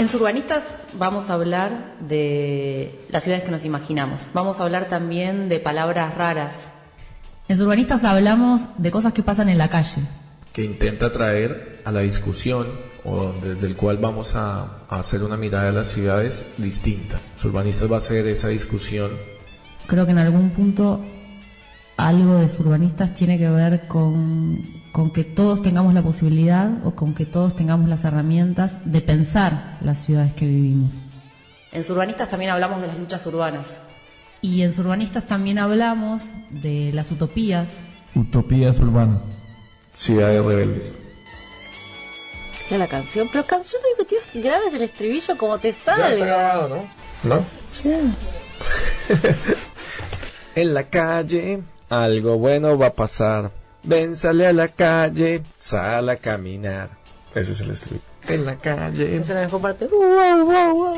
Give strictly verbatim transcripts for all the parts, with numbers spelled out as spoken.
En Surbanistas vamos a hablar de las ciudades que nos imaginamos. Vamos a hablar también de palabras raras. En Surbanistas hablamos de cosas que pasan en la calle. Que intenta traer a la discusión o desde el cual vamos a, a hacer una mirada de las ciudades distinta. Surbanistas va a ser esa discusión. Creo que en algún punto algo de Surbanistas tiene que ver con, con que todos tengamos la posibilidad o con que todos tengamos las herramientas de pensar las ciudades que vivimos. En Surbanistas también hablamos de las luchas urbanas. Y en Surbanistas también hablamos de las utopías. Utopías urbanas. Ciudades rebeldes. Ya la canción, pero canción no digo, tío, grabes el estribillo como te salga. Ya está grabado, ¿no? ¿No? Sí. En la calle algo bueno va a pasar. Ven, sale a la calle, sal a caminar. Ese es el estribillo. En la calle. Esa es la mejor parte. Wow, wow, wow.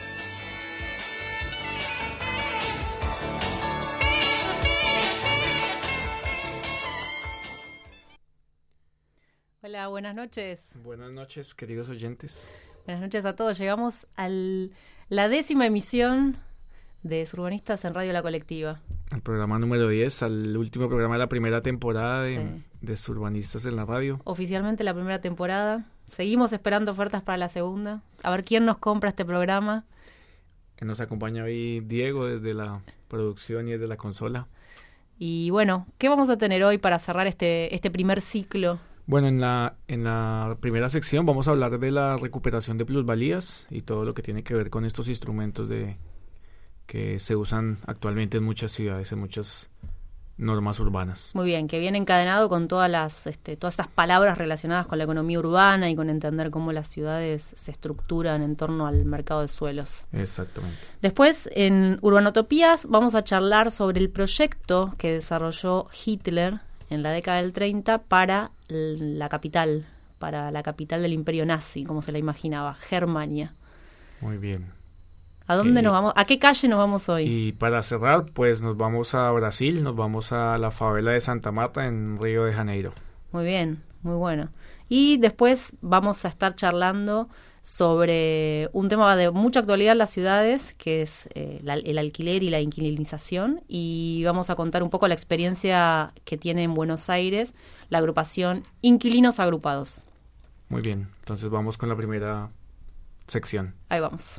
Hola, buenas noches. Buenas noches, queridos oyentes. Buenas noches a todos. Llegamos a la décima emisión de Surbanistas en Radio La Colectiva. Al programa número diez, al último programa de la primera temporada de, sí. de Surbanistas en la radio. Oficialmente la primera temporada. Seguimos esperando ofertas para la segunda. A ver quién nos compra este programa. Que nos acompaña hoy Diego desde la producción y desde la consola. Y bueno, ¿qué vamos a tener hoy para cerrar este, este primer ciclo? Bueno, en la, en la primera sección vamos a hablar de la recuperación de plusvalías y todo lo que tiene que ver con estos instrumentos de que se usan actualmente en muchas ciudades, en muchas normas urbanas. Muy bien, que viene encadenado con todas las este, todas estas palabras relacionadas con la economía urbana y con entender cómo las ciudades se estructuran en torno al mercado de suelos. Exactamente. Después, en Urbanotopías, vamos a charlar sobre el proyecto que desarrolló Hitler en la década del treinta para la capital, para la capital del imperio nazi, como se la imaginaba, Germania. Muy bien. ¿A dónde eh, nos vamos? ¿A qué calle nos vamos hoy? Y para cerrar, pues nos vamos a Brasil, nos vamos a la favela de Santa Marta en Río de Janeiro. Muy bien, muy bueno. Y después vamos a estar charlando sobre un tema de mucha actualidad en las ciudades, que es eh, la, el alquiler y la inquilinización, y vamos a contar un poco la experiencia que tiene en Buenos Aires la agrupación Inquilinos Agrupados. Muy bien, entonces vamos con la primera sección. Ahí vamos.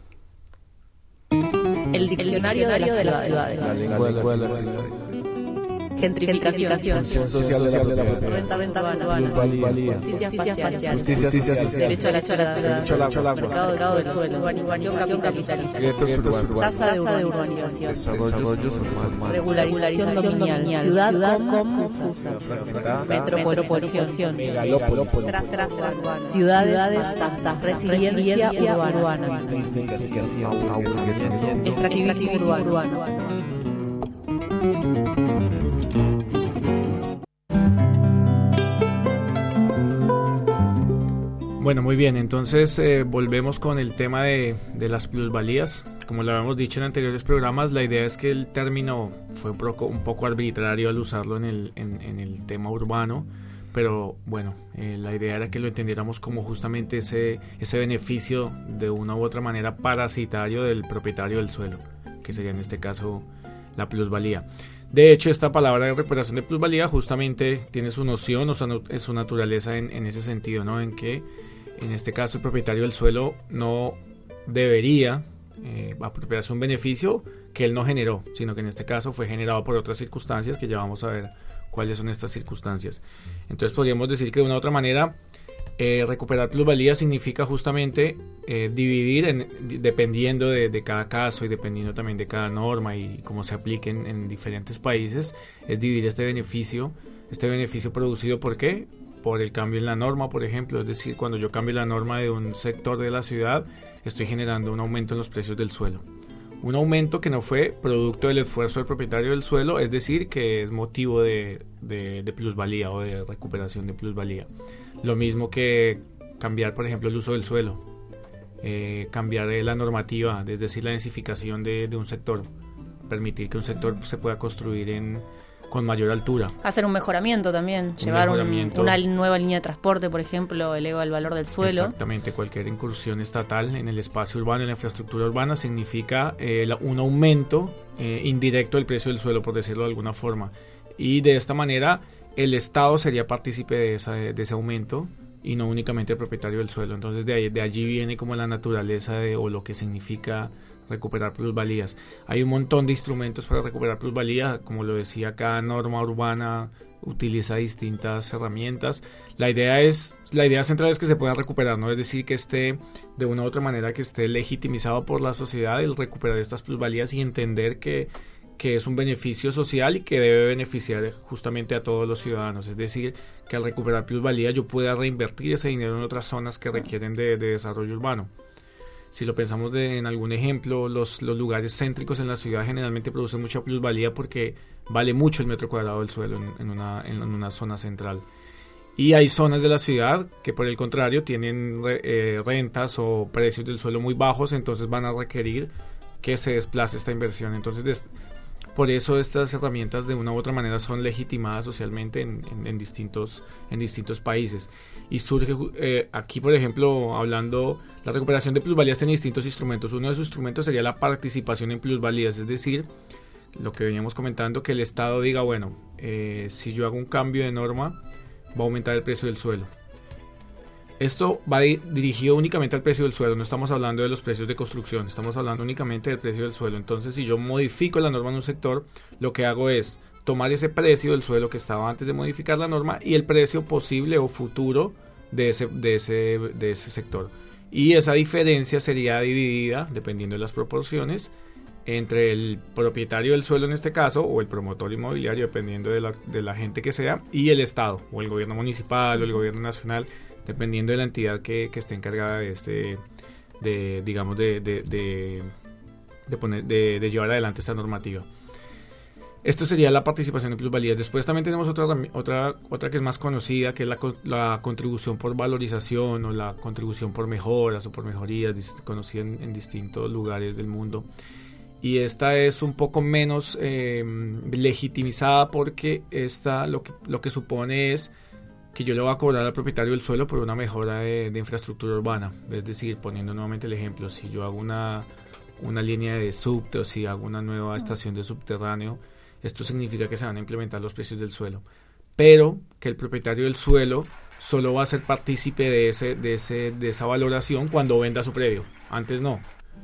El diccionario, el diccionario de, las de las ciudades. La lengua de las ciudades. Gentrificación, Función social de la propiedad, renta, renta urbana, justicia espacial, justicia social, derecho a la ciudad, derecho al agua, mercado del suelo, urbanización capitalista, guetos urbanos, tasa de urbanización, desarrollos urbanos, regularización dominial, ciudad confusa, metropolización, ciudades, tantas, resiliencia urbana, extractivismo urbano. Bueno, muy bien, entonces eh, volvemos con el tema de, de las plusvalías. Como lo habíamos dicho en anteriores programas, la idea es que el término fue un poco, un poco arbitrario al usarlo en el, en, en el tema urbano, pero bueno, eh, la idea era que lo entendiéramos como justamente ese, ese beneficio de una u otra manera parasitario del propietario del suelo, que sería en este caso la plusvalía. De hecho, esta palabra de recuperación de plusvalía justamente tiene su noción o su, su naturaleza en, en ese sentido, ¿no? En que en este caso el propietario del suelo no debería eh, apropiarse un beneficio que él no generó, sino que en este caso fue generado por otras circunstancias que ya vamos a ver cuáles son estas circunstancias. Entonces podríamos decir que de una u otra manera eh, recuperar plusvalía significa justamente eh, dividir en, dependiendo de, de cada caso y dependiendo también de cada norma y cómo se aplique en, en diferentes países, es dividir este beneficio, este beneficio producido ¿por qué? Por el cambio en la norma, por ejemplo, es decir, cuando yo cambio la norma de un sector de la ciudad, estoy generando un aumento en los precios del suelo. Un aumento que no fue producto del esfuerzo del propietario del suelo, es decir, que es motivo de, de, de plusvalía o de recuperación de plusvalía. Lo mismo que cambiar, por ejemplo, el uso del suelo, eh, cambiar la normativa, es decir, la densificación de, de un sector, permitir que un sector se pueda construir en con mayor altura. Hacer un mejoramiento también, un llevar mejoramiento. Un, una nueva línea de transporte, por ejemplo, eleva el valor del suelo. Exactamente, cualquier incursión estatal en el espacio urbano, en la infraestructura urbana, significa eh, la, un aumento eh, indirecto del precio del suelo, por decirlo de alguna forma. Y de esta manera, el Estado sería partícipe de, esa, de ese aumento y no únicamente el propietario del suelo. Entonces, de, ahí, de allí viene como la naturaleza de, o lo que significa recuperar plusvalías. Hay un montón de instrumentos para recuperar plusvalías, como lo decía, cada norma urbana utiliza distintas herramientas. La idea es, la idea central es que se pueda recuperar, no es decir que esté de una u otra manera que esté legitimizado por la sociedad el recuperar estas plusvalías y entender que, que es un beneficio social y que debe beneficiar justamente a todos los ciudadanos. Es decir, que al recuperar plusvalías yo pueda reinvertir ese dinero en otras zonas que requieren de, de desarrollo urbano. Si lo pensamos de, en algún ejemplo, los, los lugares céntricos en la ciudad generalmente producen mucha plusvalía porque vale mucho el metro cuadrado del suelo en, en, una, en una zona central. Y hay zonas de la ciudad que por el contrario tienen re, eh, rentas o precios del suelo muy bajos, entonces van a requerir que se desplace esta inversión. Entonces des, por eso estas herramientas de una u otra manera son legitimadas socialmente en, en, en, distintos, en distintos países. Y surge eh, aquí, por ejemplo, hablando, la recuperación de plusvalías tiene distintos instrumentos. Uno de esos instrumentos sería la participación en plusvalías, es decir, lo que veníamos comentando, que el Estado diga, bueno, eh, si yo hago un cambio de norma, va a aumentar el precio del suelo. Esto va di- dirigido únicamente al precio del suelo, no estamos hablando de los precios de construcción, estamos hablando únicamente del precio del suelo. Entonces, si yo modifico la norma en un sector, lo que hago es tomar ese precio del suelo que estaba antes de modificar la norma y el precio posible o futuro de ese, de ese, de ese sector. Y esa diferencia sería dividida, dependiendo de las proporciones, entre el propietario del suelo en este caso, o el promotor inmobiliario, dependiendo de la, de la gente que sea, y el Estado, o el gobierno municipal, o el gobierno nacional, dependiendo de la entidad que, que esté encargada de este, de, digamos, de, de, de, de, poner, de, de llevar adelante esta normativa. Esto sería la participación en plusvalías. Después también tenemos otra, otra, otra que es más conocida, que es la, la contribución por valorización o la contribución por mejoras o por mejorías, conocida en, en distintos lugares del mundo. Y esta es un poco menos eh, legitimizada porque esta lo que, lo que supone es que yo le voy a cobrar al propietario del suelo por una mejora de, de infraestructura urbana. Es decir, poniendo nuevamente el ejemplo, si yo hago una, una línea de subte o si hago una nueva estación de subterráneo, esto significa que se van a implementar los precios del suelo, pero que el propietario del suelo solo va a ser partícipe de, ese, de, ese, de esa valoración cuando venda su predio, antes no.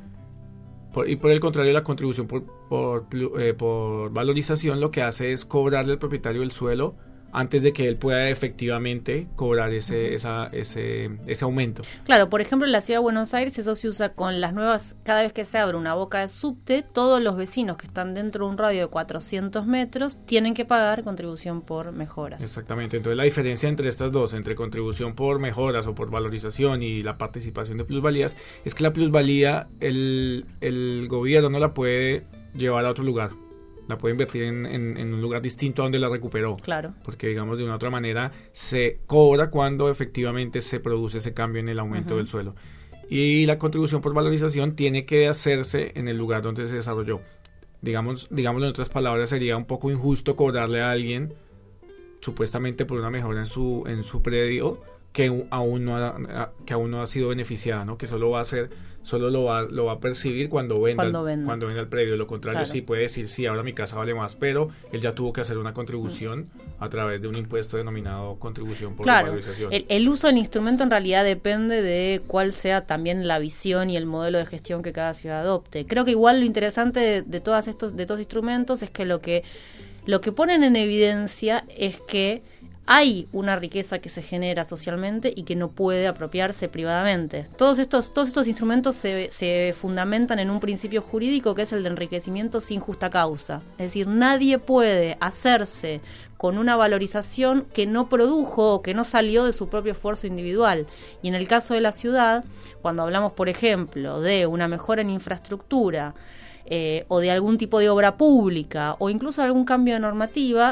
Por, y por el contrario, la contribución por, por, eh, por valorización lo que hace es cobrarle al propietario del suelo antes de que él pueda efectivamente cobrar ese, esa, ese, ese aumento. Claro, por ejemplo, en la Ciudad de Buenos Aires eso se usa con las nuevas, cada vez que se abre una boca de subte, todos los vecinos que están dentro de un radio de cuatrocientos metros tienen que pagar contribución por mejoras. Exactamente, entonces la diferencia entre estas dos, entre contribución por mejoras o por valorización y la participación de plusvalías, es que la plusvalía el, el gobierno no la puede llevar a otro lugar. La puede invertir en, en, en un lugar distinto a donde la recuperó. Claro. Porque, digamos, de una otra manera se cobra cuando efectivamente se produce ese cambio en el aumento uh-huh. del suelo. Y la contribución por valorización tiene que hacerse en el lugar donde se desarrolló. Digamos, digámoslo en otras palabras, sería un poco injusto cobrarle a alguien supuestamente por una mejora en su, en su predio que aún no ha, que aún no ha sido beneficiada, ¿no? Que solo va a ser, solo lo va, lo va a percibir cuando venda, cuando venda, cuando venda el predio. Lo contrario, claro. sí puede decir, sí, ahora mi casa vale más, pero él ya tuvo que hacer una contribución mm. a través de un impuesto denominado contribución por claro. valorización. El, el uso del instrumento en realidad depende de cuál sea también la visión y el modelo de gestión que cada ciudad adopte. Creo que igual lo interesante de, de todos estos, de estos instrumentos es que lo que lo que ponen en evidencia es que hay una riqueza que se genera socialmente y que no puede apropiarse privadamente. Todos estos, todos estos instrumentos se, se fundamentan en un principio jurídico que es el de enriquecimiento sin justa causa. Es decir, nadie puede hacerse con una valorización que no produjo o que no salió de su propio esfuerzo individual. Y en el caso de la ciudad, cuando hablamos, por ejemplo, de una mejora en infraestructura eh, o de algún tipo de obra pública o incluso algún cambio de normativa,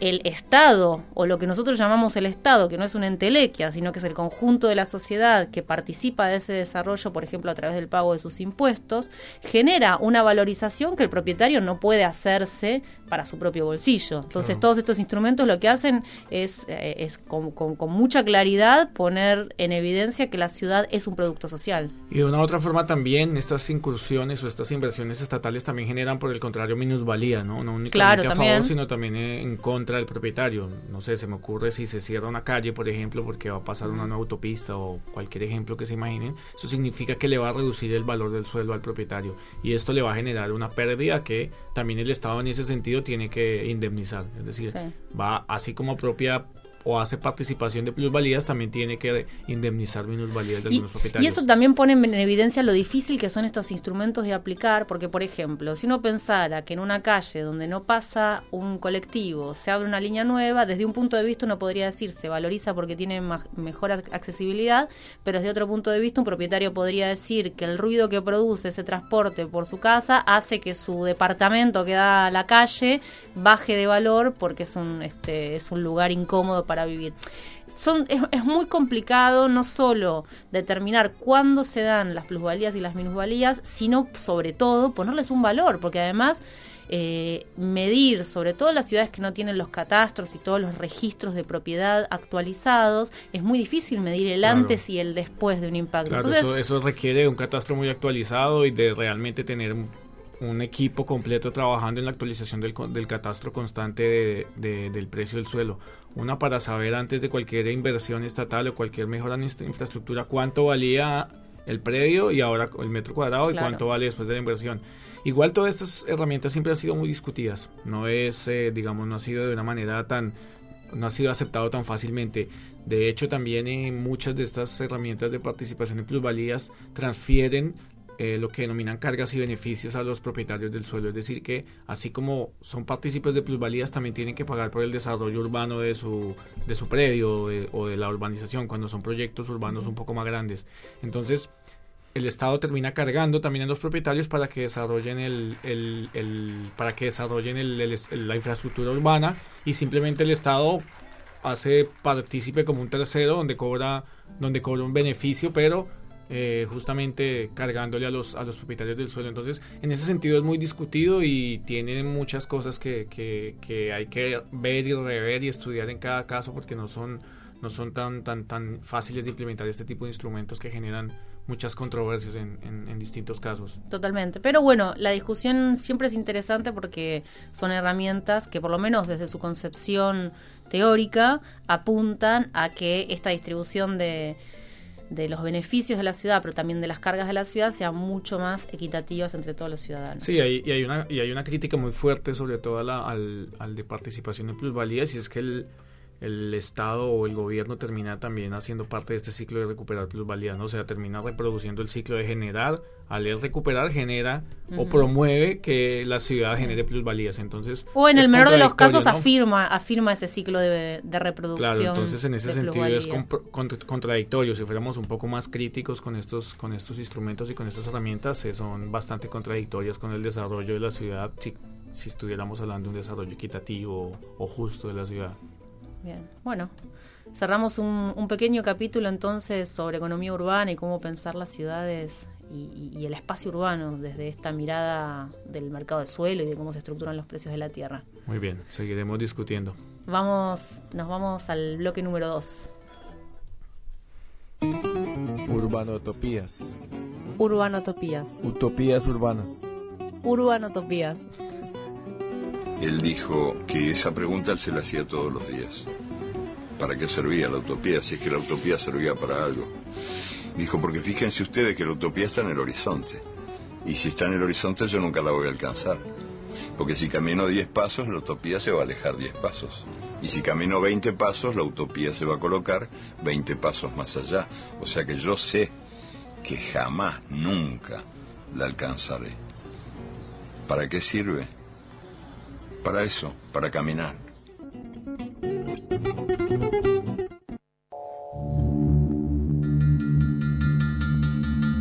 el Estado, o lo que nosotros llamamos el Estado, que no es una entelequia, sino que es el conjunto de la sociedad que participa de ese desarrollo, por ejemplo, a través del pago de sus impuestos, genera una valorización que el propietario no puede hacerse para su propio bolsillo. Entonces, claro, todos estos instrumentos lo que hacen es, eh, es con, con, con mucha claridad poner en evidencia que la ciudad es un producto social. Y de una u otra forma también estas incursiones o estas inversiones estatales también generan, por el contrario, minusvalía, ¿no? No únicamente claro, a también. favor, sino también en contra del propietario. No sé, se me ocurre si se cierra una calle, por ejemplo, porque va a pasar una nueva autopista o cualquier ejemplo que se imaginen, eso significa que le va a reducir el valor del suelo al propietario y esto le va a generar una pérdida que también el Estado en ese sentido tiene que indemnizar. Es decir, sí, va así como propia o hace participación de plusvalías, también tiene que indemnizar minusvalías de y, algunos propietarios. Y eso también pone en evidencia lo difícil que son estos instrumentos de aplicar, porque, por ejemplo, si uno pensara que en una calle donde no pasa un colectivo se abre una línea nueva, desde un punto de vista uno podría decir se valoriza porque tiene ma- mejor accesibilidad, pero desde otro punto de vista un propietario podría decir que el ruido que produce ese transporte por su casa hace que su departamento que da a la calle baje de valor porque es un, este, es un lugar incómodo para para vivir. Son, es, es muy complicado no solo determinar cuándo se dan las plusvalías y las minusvalías, sino sobre todo ponerles un valor, porque además eh, medir, sobre todo en las ciudades que no tienen los catastros y todos los registros de propiedad actualizados, es muy difícil medir el claro. antes y el después de un impacto. Claro, Entonces, eso, eso requiere un catastro muy actualizado y de realmente tener un equipo completo trabajando en la actualización del, del catastro constante de, de, del precio del suelo. Una para saber antes de cualquier inversión estatal o cualquier mejora en infraestructura cuánto valía el predio y ahora el metro cuadrado claro. y cuánto vale después de la inversión. Igual todas estas herramientas siempre han sido muy discutidas. No es, eh, digamos, no ha sido de una manera tan, no ha sido aceptado tan fácilmente. De hecho, también eh, muchas de estas herramientas de participación en plusvalías transfieren Eh, lo que denominan cargas y beneficios a los propietarios del suelo, es decir que así como son partícipes de plusvalías también tienen que pagar por el desarrollo urbano de su, de su predio o de, o de la urbanización cuando son proyectos urbanos un poco más grandes. Entonces el Estado termina cargando también a los propietarios para que desarrollen el, el, el para que desarrollen el, el, el, la infraestructura urbana y simplemente el Estado hace partícipe como un tercero donde cobra, donde cobra un beneficio, pero Eh, justamente cargándole a los a los propietarios del suelo. Entonces, en ese sentido es muy discutido y tiene muchas cosas que, que, que hay que ver y rever y estudiar en cada caso porque no son no son tan tan tan fáciles de implementar este tipo de instrumentos que generan muchas controversias en, en, en distintos casos. Totalmente, pero bueno, la discusión siempre es interesante porque son herramientas que por lo menos desde su concepción teórica apuntan a que esta distribución de de los beneficios de la ciudad, pero también de las cargas de la ciudad, sean mucho más equitativas entre todos los ciudadanos. Sí, hay, y, hay una, y hay una crítica muy fuerte sobre todo a la, al, al de participación en plusvalías, y es que el, el Estado o el gobierno termina también haciendo parte de este ciclo de recuperar plusvalías, ¿no? O sea, termina reproduciendo el ciclo de generar, al él recuperar, genera uh-huh. o promueve que la ciudad genere plusvalías. Entonces, o en el menor de los casos, ¿no? afirma afirma ese ciclo de, de reproducción. Claro, entonces en ese sentido es comp- cont- contradictorio. Si fuéramos un poco más críticos con estos con estos instrumentos y con estas herramientas, eh, son bastante contradictorias con el desarrollo de la ciudad si, si estuviéramos hablando de un desarrollo equitativo o justo de la ciudad. Bien, bueno, cerramos un, un pequeño capítulo entonces sobre economía urbana y cómo pensar las ciudades y, y el espacio urbano desde esta mirada del mercado del suelo y de cómo se estructuran los precios de la tierra. Muy bien, seguiremos discutiendo. Vamos, nos vamos al bloque número dos. Urbanotopías. Urbanotopías. Utopías urbanas. Urbanotopías. Él dijo que esa pregunta él se la hacía todos los días. ¿Para qué servía la utopía? Si es que la utopía servía para algo. Dijo, porque fíjense ustedes que la utopía está en el horizonte. Y si está en el horizonte yo nunca la voy a alcanzar. Porque si camino diez pasos, la utopía se va a alejar diez pasos. Y si camino veinte pasos, la utopía se va a colocar veinte pasos más allá. O sea que yo sé que jamás, nunca la alcanzaré. ¿Para qué sirve? Para eso, para caminar.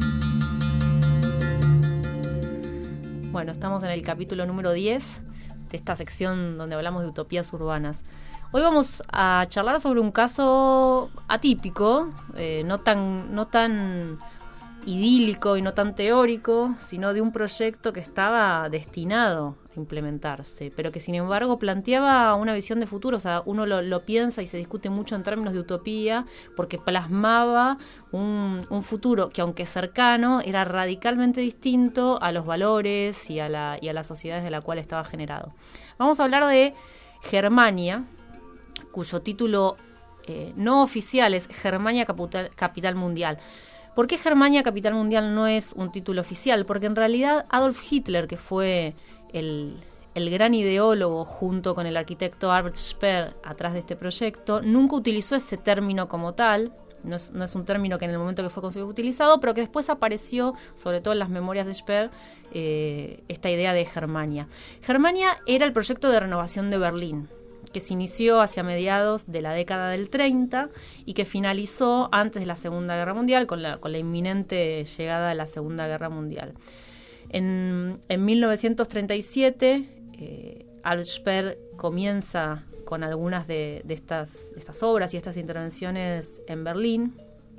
Bueno, estamos en el capítulo número diez de esta sección donde hablamos de utopías urbanas. Hoy vamos a charlar sobre un caso atípico, eh, no tan, no tan idílico y no tan teórico, sino de un proyecto que estaba destinado a implementarse, pero que sin embargo planteaba una visión de futuro. O sea, uno lo, lo piensa y se discute mucho en términos de utopía, porque plasmaba un, un futuro que, aunque cercano, era radicalmente distinto a los valores y a, la, y a las sociedades de la cual estaba generado. Vamos a hablar de Germania, cuyo título eh, no oficial es Germania Capital, Capital Mundial. ¿Por qué Germania Capital Mundial no es un título oficial? Porque en realidad Adolf Hitler, que fue el, el gran ideólogo junto con el arquitecto Albert Speer atrás de este proyecto, nunca utilizó ese término como tal. No es, no es un término que en el momento que fue concebido utilizado, pero que después apareció, sobre todo en las memorias de Speer, eh, esta idea de Germania. Germania era el proyecto de renovación de Berlín, que se inició hacia mediados de la década del treinta y que finalizó antes de la Segunda Guerra Mundial, con la, con la inminente llegada de la Segunda Guerra Mundial. En, en mil novecientos treinta y siete, eh, Albert Speer comienza con algunas de, de, estas, de estas obras y estas intervenciones en Berlín.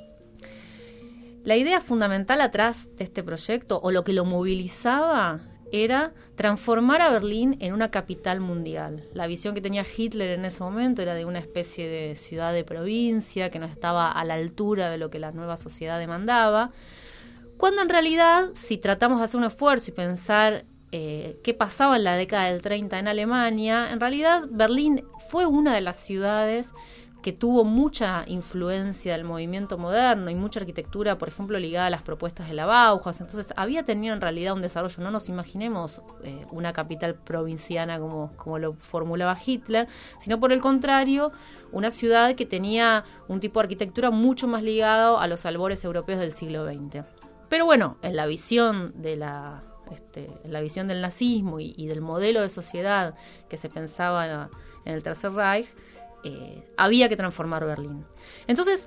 La idea fundamental atrás de este proyecto, o lo que lo movilizaba, era transformar a Berlín en una capital mundial. La visión que tenía Hitler en ese momento era de una especie de ciudad de provincia que no estaba a la altura de lo que la nueva sociedad demandaba, cuando en realidad, si tratamos de hacer un esfuerzo y pensar eh, qué pasaba en la década del treinta en Alemania, en realidad Berlín fue una de las ciudades que tuvo mucha influencia del movimiento moderno y mucha arquitectura, por ejemplo, ligada a las propuestas de la Bauhaus. Entonces había tenido en realidad un desarrollo. No nos imaginemos eh, una capital provinciana como, como lo formulaba Hitler, sino por el contrario, una ciudad que tenía un tipo de arquitectura mucho más ligado a los albores europeos del siglo veinte. Pero bueno, en la visión de la... Este, en la visión del nazismo y, y del modelo de sociedad que se pensaba en el Tercer Reich, eh, había que transformar Berlín. Entonces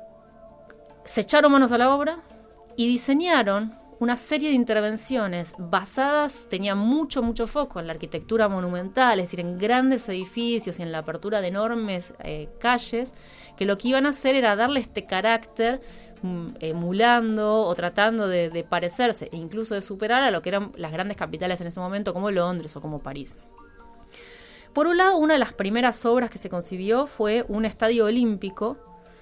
se echaron manos a la obra y diseñaron una serie de intervenciones basadas, tenían mucho, mucho foco en la arquitectura monumental, es decir, en grandes edificios y en la apertura de enormes eh, calles, que lo que iban a hacer era darle este carácter emulando o tratando de, de parecerse e incluso de superar a lo que eran las grandes capitales en ese momento, como Londres o como París. Por un lado, una de las primeras obras que se concibió fue un estadio olímpico,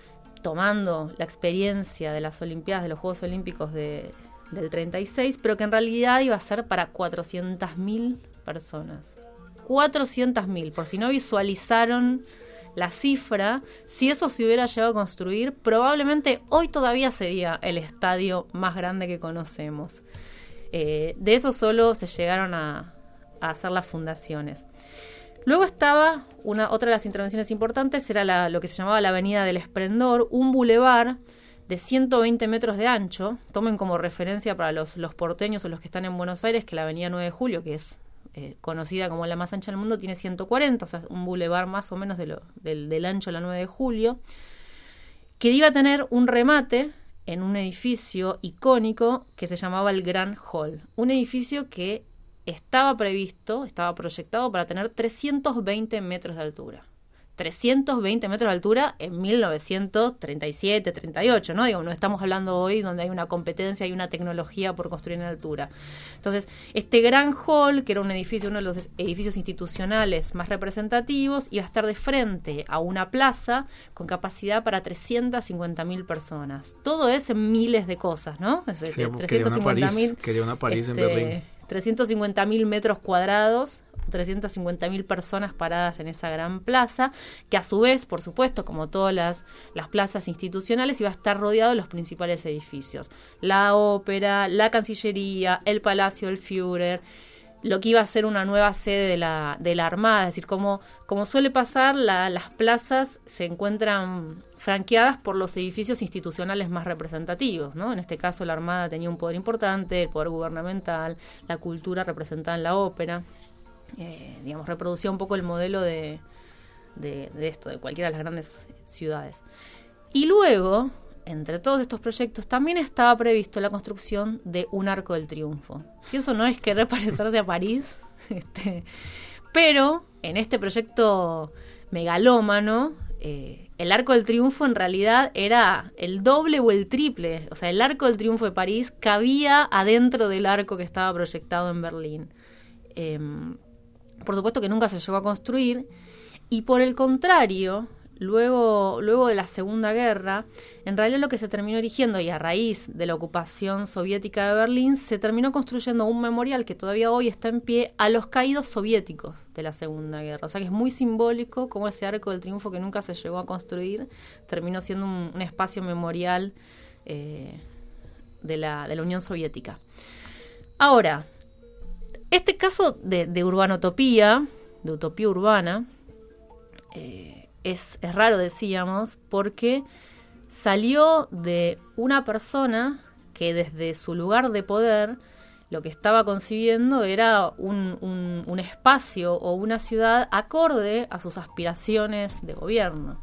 tomando la experiencia de las Olimpiadas, de los Juegos Olímpicos de, del treinta y seis, pero que en realidad iba a ser para cuatrocientas mil personas. cuatrocientas mil, por si no visualizaron la cifra, si eso se hubiera llegado a construir, probablemente hoy todavía sería el estadio más grande que conocemos. Eh, de eso solo se llegaron a, a hacer las fundaciones. Luego estaba una otra de las intervenciones importantes, era la, lo que se llamaba la Avenida del Esplendor, un bulevar de ciento veinte metros de ancho. Tomen como referencia para los, los porteños o los que están en Buenos Aires que la Avenida nueve de Julio, que es Eh, conocida como la más ancha del mundo, tiene ciento cuarenta, o sea, un bulevar más o menos de lo, del, del ancho de la nueve de Julio, que iba a tener un remate en un edificio icónico que se llamaba el Grand Hall, un edificio que estaba previsto, estaba proyectado para tener trescientos veinte metros de altura. trescientos veinte metros de altura en mil novecientos treinta y siete, treinta y ocho, ¿no? Digo, no estamos hablando hoy donde hay una competencia y una tecnología por construir en altura. Entonces, este gran hall, que era un edificio, uno de los edificios institucionales más representativos, iba a estar de frente a una plaza con capacidad para trescientas cincuenta mil personas. Todo es en miles de cosas, ¿no? Es decir, Quería, trescientos cincuenta mil, quería una París este, en Berlín. trescientos cincuenta mil metros cuadrados, trescientas cincuenta mil personas paradas en esa gran plaza, que a su vez, por supuesto, como todas las, las plazas institucionales, iba a estar rodeado de los principales edificios. La ópera, la Cancillería, el Palacio del Führer, lo que iba a ser una nueva sede de la, de la Armada. Es decir, como, como suele pasar, la, las plazas se encuentran franqueadas por los edificios institucionales más representativos, ¿no? En este caso, la Armada tenía un poder importante, el poder gubernamental, la cultura representada en la ópera. Eh, digamos, reproducía un poco el modelo de, de, de esto, de cualquiera de las grandes ciudades. Y luego, entre todos estos proyectos, también estaba previsto la construcción de un Arco del Triunfo. Si eso no es querer parecerse a París, este, Pero en este proyecto megalómano, eh, el Arco del Triunfo en realidad era el doble o el triple. O sea, el Arco del Triunfo de París cabía adentro del arco que estaba proyectado en Berlín. Eh, por supuesto que nunca se llegó a construir. Y por el contrario, luego, luego de la Segunda Guerra, en realidad lo que se terminó erigiendo, y a raíz de la ocupación soviética de Berlín, se terminó construyendo un memorial que todavía hoy está en pie a los caídos soviéticos de la Segunda Guerra. O sea que es muy simbólico cómo ese Arco del Triunfo, que nunca se llegó a construir, terminó siendo un, un espacio memorial eh, de, la, de la Unión Soviética. Ahora, este caso de, de urbanotopía, de utopía urbana, eh, Es, es raro, decíamos, porque salió de una persona que desde su lugar de poder lo que estaba concibiendo era un, un, un espacio o una ciudad acorde a sus aspiraciones de gobierno.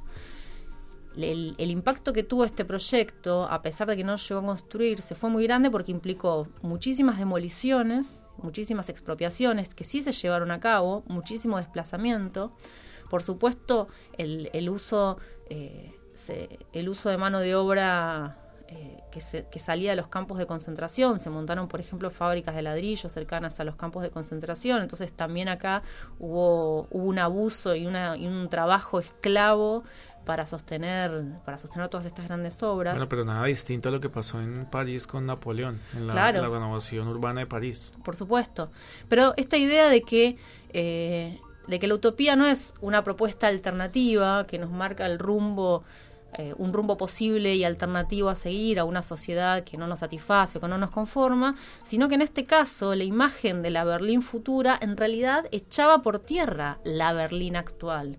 El, el impacto que tuvo este proyecto, a pesar de que no llegó a construirse, fue muy grande porque implicó muchísimas demoliciones, muchísimas expropiaciones que sí se llevaron a cabo, muchísimo desplazamiento. Por supuesto, el, el uso eh, se, el uso de mano de obra eh, que, se, que salía de los campos de concentración. Se montaron, por ejemplo, fábricas de ladrillo cercanas a los campos de concentración. Entonces, también acá hubo, hubo un abuso y, una, y un trabajo esclavo para sostener para sostener todas estas grandes obras. Bueno, pero nada distinto a lo que pasó en París con Napoleón, en la, claro. la renovación urbana de París. Por supuesto. Pero esta idea de que... Eh, de que la utopía no es una propuesta alternativa que nos marca el rumbo, eh, un rumbo posible y alternativo a seguir a una sociedad que no nos satisface o que no nos conforma, sino que en este caso la imagen de la Berlín futura en realidad echaba por tierra la Berlín actual.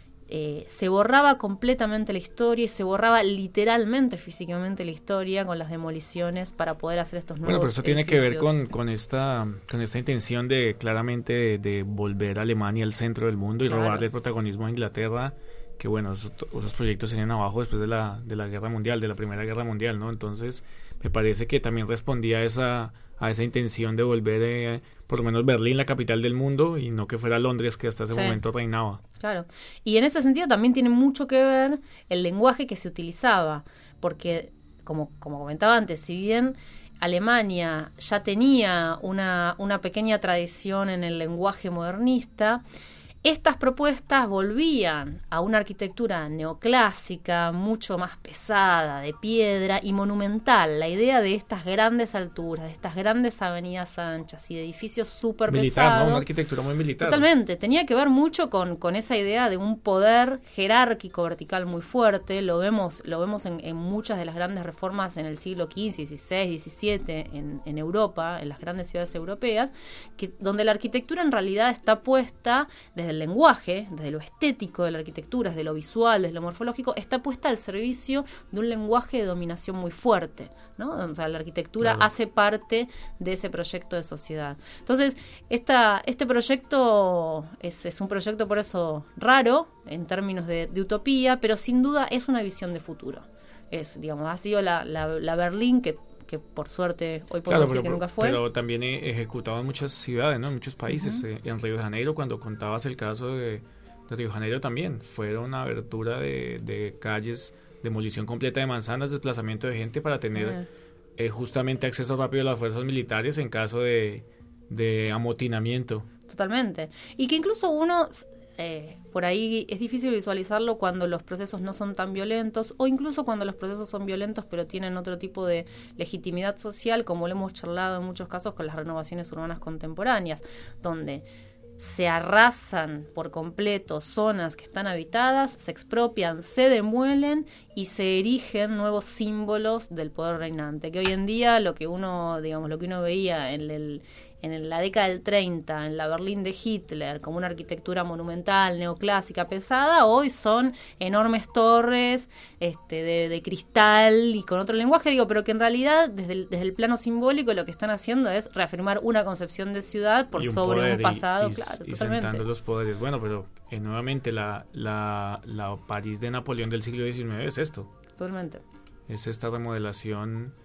Eh, se borraba completamente la historia y se borraba literalmente, físicamente la historia con las demoliciones para poder hacer estos nuevos Bueno, pero eso tiene edificios. que ver con, con esta con esta intención de claramente de, de volver a Alemania al centro del mundo y Claro. robarle el protagonismo a Inglaterra, que bueno, esos, esos proyectos se vienen abajo después de la, de la guerra mundial, de la primera guerra mundial, ¿no? Entonces me parece que también respondía a esa, a esa intención de volver eh, por lo menos Berlín la capital del mundo y no que fuera Londres, que hasta ese Sí. momento reinaba. Claro, y en ese sentido también tiene mucho que ver el lenguaje que se utilizaba, porque como, como comentaba antes, si bien Alemania ya tenía una, una pequeña tradición en el lenguaje modernista, estas propuestas volvían a una arquitectura neoclásica, mucho más pesada, de piedra y monumental. La idea de estas grandes alturas, de estas grandes avenidas anchas y de edificios súper pesados. Militar, ¿no? Una arquitectura muy militar. Totalmente. Tenía que ver mucho con, con esa idea de un poder jerárquico vertical muy fuerte. Lo vemos, lo vemos en, en muchas de las grandes reformas en el siglo quince, dieciséis, diecisiete en, en Europa, en las grandes ciudades europeas, que, donde la arquitectura en realidad está puesta desde el lenguaje, desde lo estético de la arquitectura, desde lo visual, desde lo morfológico, está puesta al servicio de un lenguaje de dominación muy fuerte, ¿no? O sea, la arquitectura Claro. hace parte de ese proyecto de sociedad. Entonces, esta, este proyecto es, es un proyecto por eso raro en términos de, de utopía, pero sin duda es una visión de futuro. Es, digamos, ha sido la, la, la Berlín que que por suerte hoy podemos Claro, decir pero, que nunca fue. pero también he ejecutado en muchas ciudades, ¿no? En muchos países. Uh-huh. eh, en Río de Janeiro, cuando contabas el caso de, de Río de Janeiro también, fueron una abertura de, de calles, demolición completa de manzanas, desplazamiento de gente para tener sí. eh, justamente acceso rápido a las fuerzas militares en caso de, de amotinamiento. Totalmente. Y que incluso uno... Eh, por ahí es difícil visualizarlo cuando los procesos no son tan violentos o incluso cuando los procesos son violentos pero tienen otro tipo de legitimidad social, como lo hemos charlado en muchos casos con las renovaciones urbanas contemporáneas, donde se arrasan por completo zonas que están habitadas, se expropian, se demuelen y se erigen nuevos símbolos del poder reinante, que hoy en día lo que uno, digamos, lo que uno veía en el en la década del treinta, en la Berlín de Hitler, como una arquitectura monumental, neoclásica, pesada, hoy son enormes torres este, de, de cristal y con otro lenguaje, digo, pero que en realidad desde el, desde el plano simbólico lo que están haciendo es reafirmar una concepción de ciudad por un sobre un pasado, y, y, claro, y totalmente. sentando los poderes. Bueno, pero eh, nuevamente la, la, la París de Napoleón del siglo diecinueve es esto. Totalmente. Es esta remodelación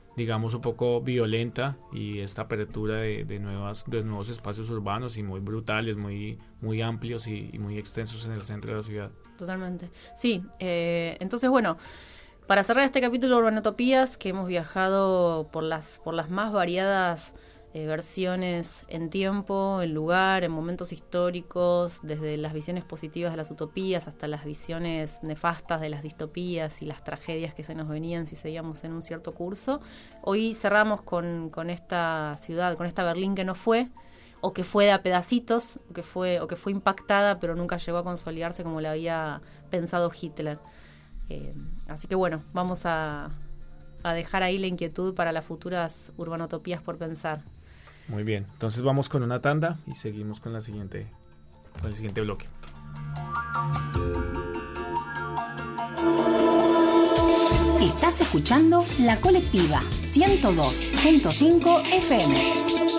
digamos, un poco violenta, y esta apertura de, de, nuevas, de nuevos espacios urbanos y muy brutales, muy, muy amplios y, y muy extensos en el centro de la ciudad. Totalmente. Sí, eh, entonces, bueno, para cerrar este capítulo de Urbanotopías, que hemos viajado por las, por las más variadas eh, versiones en tiempo, en lugar, en momentos históricos, desde las visiones positivas de las utopías hasta las visiones nefastas de las distopías y las tragedias que se nos venían si seguíamos en un cierto curso. Hoy cerramos con, con esta ciudad, con esta Berlín que no fue, o que fue de a pedacitos, o que fue, o que fue impactada pero nunca llegó a consolidarse como la había pensado Hitler. Eh, así que bueno, vamos a, a dejar ahí la inquietud para las futuras urbanotopías por pensar. Muy bien, entonces vamos con una tanda y seguimos con la siguiente, con el siguiente bloque. Estás escuchando La Colectiva ciento dos punto cinco F M.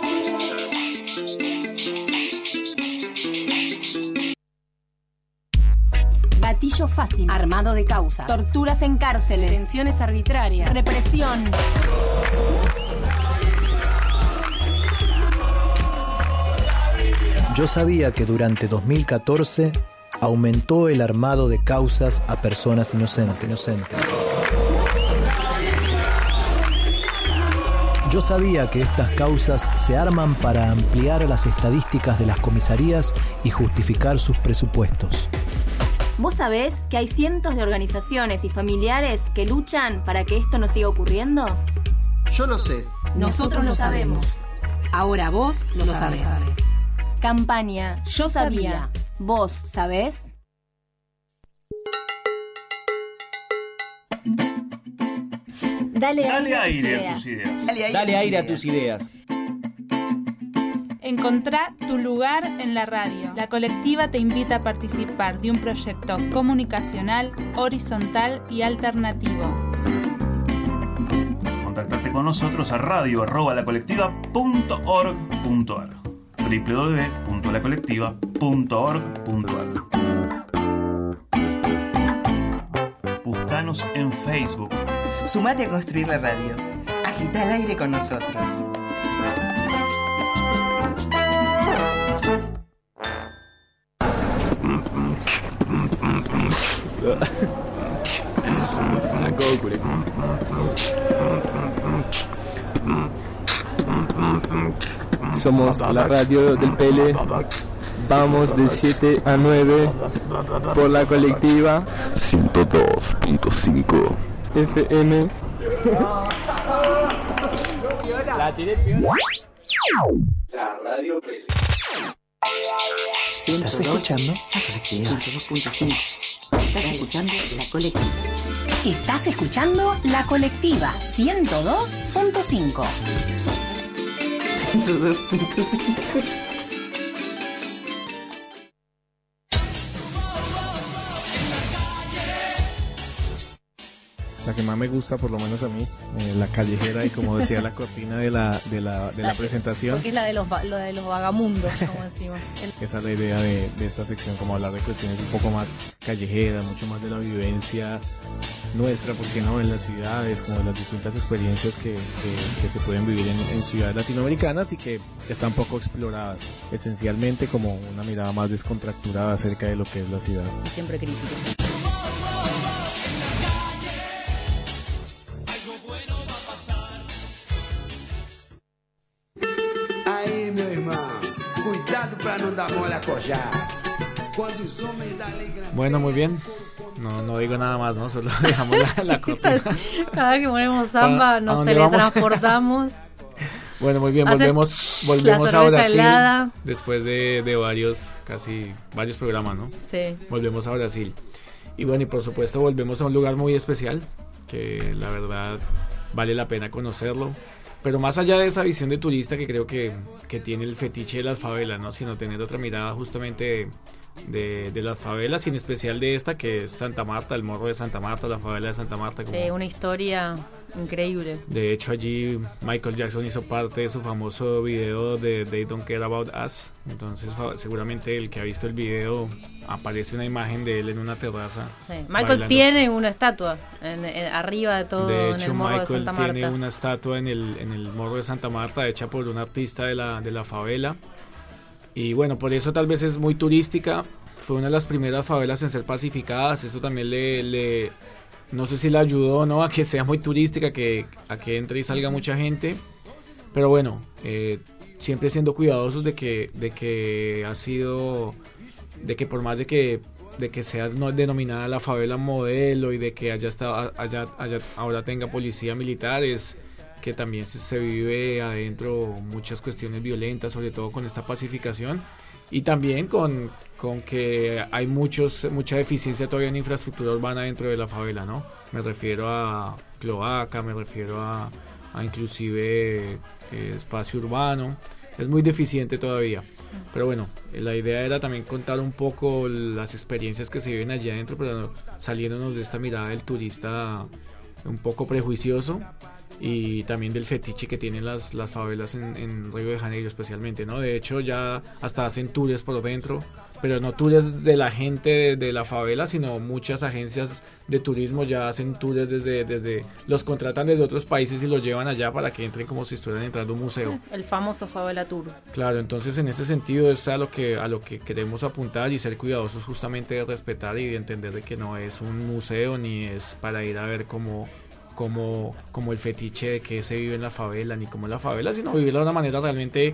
Gatillo fácil, armado de causas, torturas en cárceles, detenciones arbitrarias, represión. Yo sabía que durante dos mil catorce aumentó el armado de causas a personas inocentes. inocentes. Yo sabía que estas causas se arman para ampliar las estadísticas de las comisarías y justificar sus presupuestos. ¿Vos sabés que hay cientos de organizaciones y familiares que luchan para que esto no siga ocurriendo? Yo lo sé. Nosotros lo sabemos. Ahora vos lo, lo sabés. sabés. Campaña Yo Sabía. ¿Vos sabés? Dale, Dale aire, aire a tus ideas. Dale aire, Dale aire a tus ideas. Encontrá tu lugar en la radio. La colectiva te invita a participar de un proyecto comunicacional, horizontal y alternativo. Contactate con nosotros a radio arroba la colectiva punto org punto a r doble u doble u doble u punto la colectiva punto org punto a r. Buscanos en Facebook. Sumate a construir la radio. Agita el aire con nosotros. Somos la radio del Pele. Vamos de siete a nueve por la colectiva ciento dos punto cinco F M. La tiré piola. La radio Pele. ¿Estás escuchando? La colectiva ciento dos punto cinco. Estás escuchando La Colectiva. Estás escuchando La Colectiva ciento dos punto cinco. ciento dos punto cinco. La que más me gusta, por lo menos a mí, eh, la callejera, y como decía la cortina de la de la, de la presentación. Porque es la de los, lo de los vagamundos, como decimos. Esa es la idea de, de esta sección, como hablar de cuestiones un poco más callejeras, mucho más de la vivencia nuestra, porque no, en las ciudades, como de las distintas experiencias que, que, que se pueden vivir en, en ciudades latinoamericanas y que están poco exploradas, esencialmente como una mirada más descontracturada acerca de lo que es la ciudad. Siempre crítico. Bueno, muy bien. No, no digo nada más, ¿no? Solo dejamos la, la cortina. Cada vez que ponemos samba nos teletransportamos. Bueno, muy bien, volvemos volvemos a Brasil helada. Después de, de varios, casi varios programas, ¿no? Sí. Volvemos a Brasil. Y bueno, y por supuesto volvemos a un lugar muy especial, que la verdad vale la pena conocerlo. Pero más allá de esa visión de turista que creo que, que tiene el fetiche de las favelas, ¿no? Sino tener otra mirada justamente de, de las favelas, y en especial de esta que es Santa Marta, el Morro de Santa Marta, la favela de Santa Marta. Como... Sí, una historia Increíble. De hecho, allí Michael Jackson hizo parte de su famoso video de They Don't Care About Us. Entonces, seguramente el que ha visto el video, aparece una imagen de él en una terraza. Sí. Michael bailando. Tiene una estatua en, en, arriba de todo, de en hecho, el Morro Michael de Santa Marta. tiene una estatua en el, en el Morro de Santa Marta, hecha por un artista de la, de la favela. Y bueno, por eso tal vez es muy turística. Fue una de las primeras favelas en ser pacificadas. Esto también le... le no sé si le ayudó o no a que sea muy turística, que, a que entre y salga mucha gente. Pero bueno, eh, siempre siendo cuidadosos de que, de que ha sido... De que por más de que, de que sea no denominada la favela modelo y de que haya estado, haya, haya, ahora tenga policía militar, es que también se, se vive adentro muchas cuestiones violentas, sobre todo con esta pacificación. Y también con, con que hay muchos mucha deficiencia todavía en infraestructura urbana dentro de la favela, ¿no? Me refiero a cloaca, me refiero a, a inclusive eh, espacio urbano. Es muy deficiente todavía. Pero bueno, la idea era también contar un poco las experiencias que se viven allí adentro, pero saliéndonos de esta mirada del turista un poco prejuicioso. Y también del fetiche que tienen las, las favelas en, en Río de Janeiro especialmente, ¿no? De hecho ya hasta hacen tours por dentro, pero no tours de la gente de, de la favela, sino muchas agencias de turismo ya hacen tours desde, desde, los contratan desde otros países y los llevan allá para que entren como si estuvieran entrando a un museo. El famoso Favela Tour. Claro, entonces en ese sentido es a lo que, a lo que queremos apuntar y ser cuidadosos justamente de respetar y de entender de que no es un museo ni es para ir a ver cómo... Como, como el fetiche de que se vive en la favela, ni como en la favela, sino vivirla de una manera realmente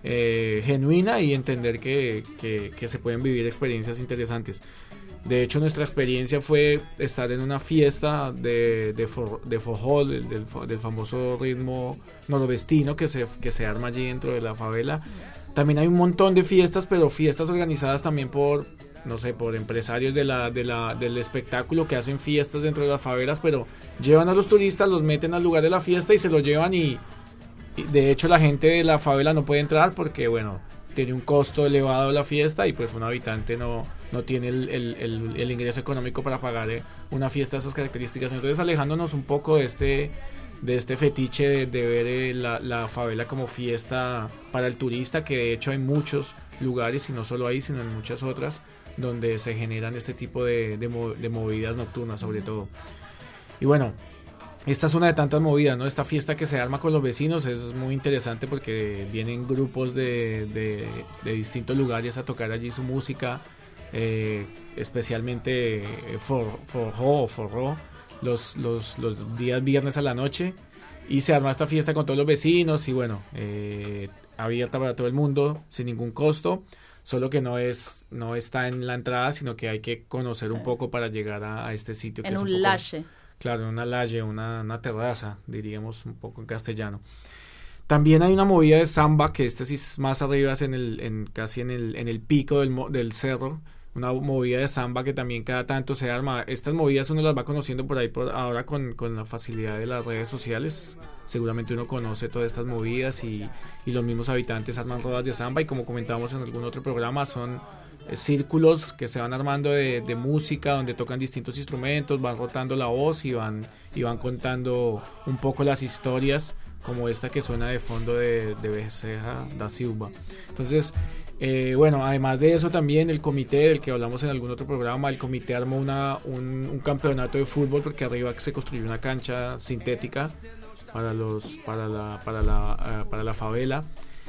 eh, genuina y entender que, que, que se pueden vivir experiencias interesantes. De hecho, nuestra experiencia fue estar en una fiesta de, de, for, de forró, del, del, del famoso ritmo nordestino que se, que se arma allí dentro de la favela. También hay un montón de fiestas, pero fiestas organizadas también por... no sé, por empresarios de la, de la, del espectáculo que hacen fiestas dentro de las favelas, pero llevan a los turistas, los meten al lugar de la fiesta y se los llevan y, y de hecho la gente de la favela no puede entrar porque, bueno, tiene un costo elevado la fiesta y pues un habitante no, no tiene el, el, el, el ingreso económico para pagar eh, una fiesta de esas características. Entonces, alejándonos un poco de este... de este fetiche de, de ver eh, la, la favela como fiesta para el turista, que de hecho hay muchos lugares y no solo ahí sino en muchas otras donde se generan este tipo de, de, de movidas nocturnas sobre todo. Y bueno, esta es una de tantas movidas, ¿no? Esta fiesta que se arma con los vecinos es muy interesante porque vienen grupos de, de, de distintos lugares a tocar allí su música, eh, especialmente for, forró o forró los, los, los días viernes a la noche, y se arma esta fiesta con todos los vecinos y bueno, eh, abierta para todo el mundo sin ningún costo. Solo que no es no está en la entrada, sino que hay que conocer un poco para llegar a, a este sitio. En que un, es un poco, lalle. Claro, en una lalle, una, una terraza, diríamos un poco en castellano. También hay una movida de samba, que este sí es más arriba, es en el, en, casi en el, en el pico del, del cerro. Una movida de samba que también cada tanto se arma. Estas movidas uno las va conociendo por ahí por ahora con, con la facilidad de las redes sociales. Seguramente uno conoce todas estas movidas y, y los mismos habitantes arman rodas de samba, y como comentábamos en algún otro programa, son eh, círculos que se van armando de, de música, donde tocan distintos instrumentos, van rotando la voz y van, y van contando un poco las historias, como esta que suena de fondo de, de Bezerra da Silva. Entonces, Eh, bueno, además de eso también el comité del que hablamos en algún otro programa, el comité armó una, un, un campeonato de fútbol, porque arriba se construyó una cancha sintética para los para la para la uh, para la favela,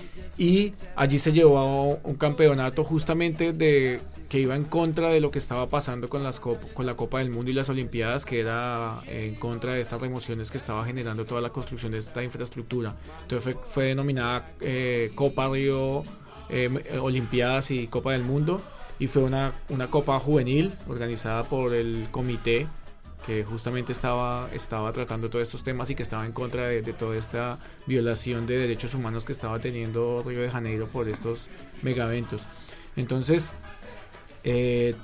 y allí se llevó un campeonato justamente de que iba en contra de lo que estaba pasando con las cop- con la Copa del Mundo y las Olimpiadas, que era en contra de estas remociones que estaba generando toda la construcción de esta infraestructura. Entonces fue, fue denominada eh, Copa Río Eh, Olimpiadas y Copa del Mundo, y fue una, una copa juvenil organizada por el comité que justamente estaba, estaba tratando todos estos temas y que estaba en contra de, de toda esta violación de derechos humanos que estaba teniendo Río de Janeiro por estos megaeventos. Entonces, eh,